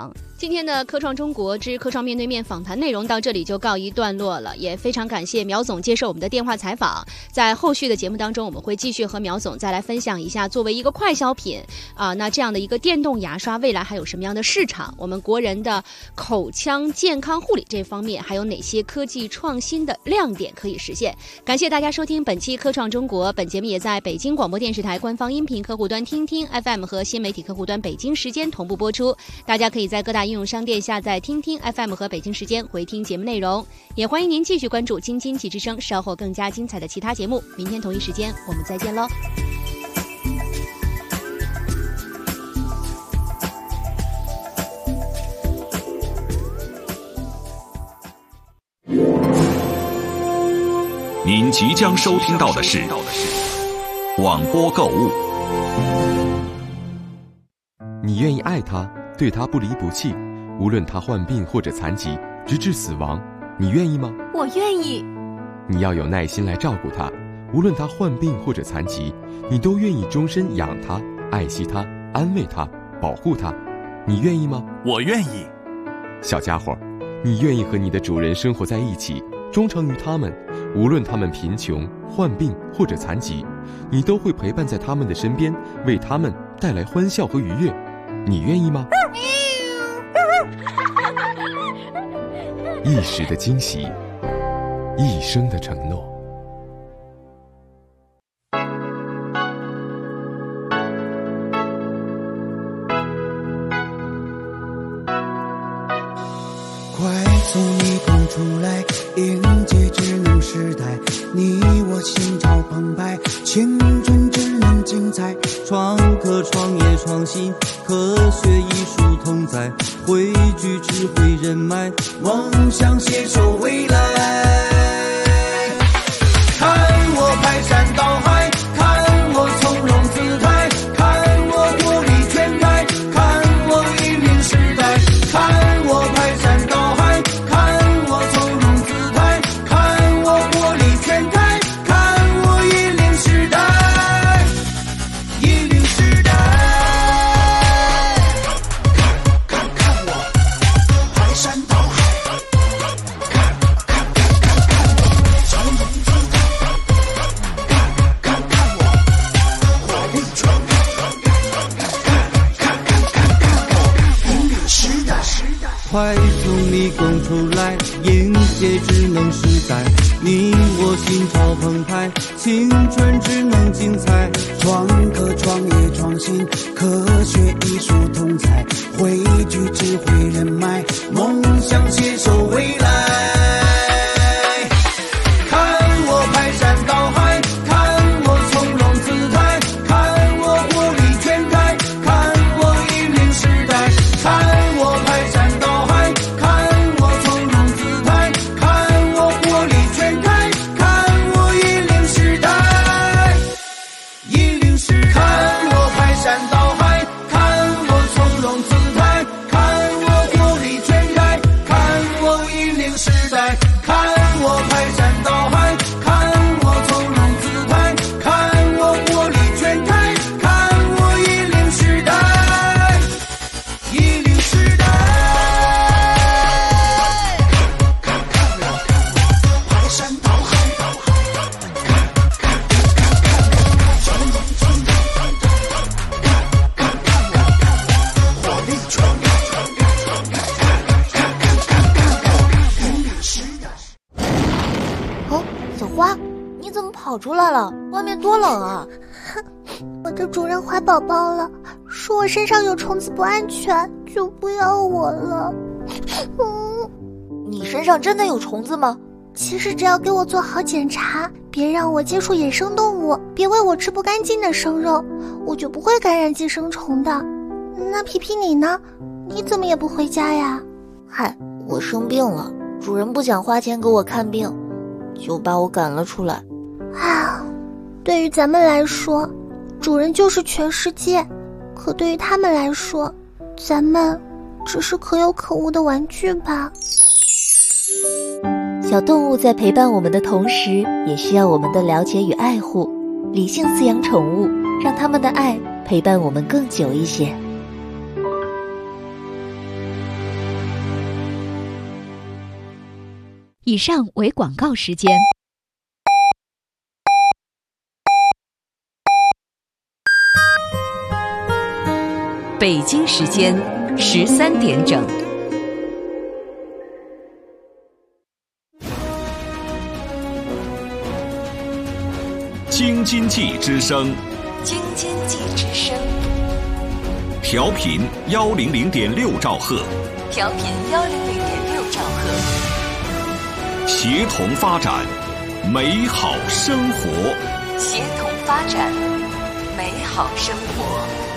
场。今天的科创中国之科创面对面访谈内容到这里就告一段落了，也非常感谢苗总接受我们的电话采访。在后续的节目当中，我们会继续和苗总再来分享一下，作为一个快消品啊，那这样的一个电动牙刷未来还有什么样的市场？我们国人的口腔健康护理这方面还有哪些科技创新的亮点可以实现？感谢大家收听本期科创中国，本节目也在北京广播电视台官方音频客户端听听 F M 和新媒体客户端北京时间同步播出。大家可以在各大应用商店下载听听 F M 和北京时间回听节目内容，也欢迎您继续关注京津冀之声，稍后更加精彩的其他节目。明天同一时间我们再见喽。 您即将收听到的是广播购物。 你愿意爱他，对他不离不弃，无论他患病或者残疾，直至死亡，你愿意吗？ 我愿意。 你要有耐心来照顾他，无论他患病或者残疾，你都愿意终身养他、爱惜他、安慰他、保护他，你愿意吗？ 我愿意。 小家伙，你愿意和你的主人生活在一起，忠诚于他们，无论他们贫穷、患病或者残疾，你都会陪伴在他们的身边，为他们带来欢笑和愉悦，你愿意吗？一时的惊喜，一生的承诺。 快从迷宫出来，迎接智能时代，你我心潮澎湃，青春智能精彩， 创客创业创新，科学艺术同在，汇聚智慧人脉， 梦想携手未来。看我排山倒海，看我从容姿态，看我活力全开，看我引领时代，看我排山倒海，看我从容姿态，看我活力全开，看我引领时代，引领时代。看看看我排山倒海，看看看看看我从容姿态，看看看我活力全开，看看看看看我引领时代。 快从迷宫出来，迎接智能时代，你我心潮澎湃，青春智能精彩， 创客创业创新，科学艺术同在，汇聚智慧人脉，梦想携手未来。看我排山倒海，看我从容姿态，看我活力全开，看我引领时代，看我排山倒海，看我从容姿态，看我活力全开，看我引领时代，引领时代。看我排山倒海，看我从容姿态，看我活力全开，看我引领时代，看我排山倒海，看我从容姿态，看我活力全开，看我引领时代，引领时代。看看看我排山倒海，看看看看我从容姿态，看看看我活力全开，看看看看我引领时代。 哦，小花，你怎么跑出来了？外面多冷啊！ 我的主人怀宝宝了，说我身上有虫子不安全，就不要我了。 嗯，你身上真的有虫子吗？ 其实只要给我做好检查，别让我接触野生动物，别喂我吃不干净的生肉，我就不会感染寄生虫的。那皮皮你呢？你怎么也不回家呀？ 嗨，我生病了，主人不想花钱给我看病，就把我赶了出来。 啊，对于咱们来说，主人就是全世界，可对于他们来说，咱们只是可有可无的玩具吧。 小动物在陪伴我们的同时，也需要我们的了解与爱护。理性饲养宠物，让他们的爱陪伴我们更久一些。 以上为广告时间。 北京时间十三点整。 京津冀之声， 京津冀之声， 调频幺零零点六兆赫， 调频幺零零点六兆赫， 协同发展，美好生活， 协同发展，美好生活。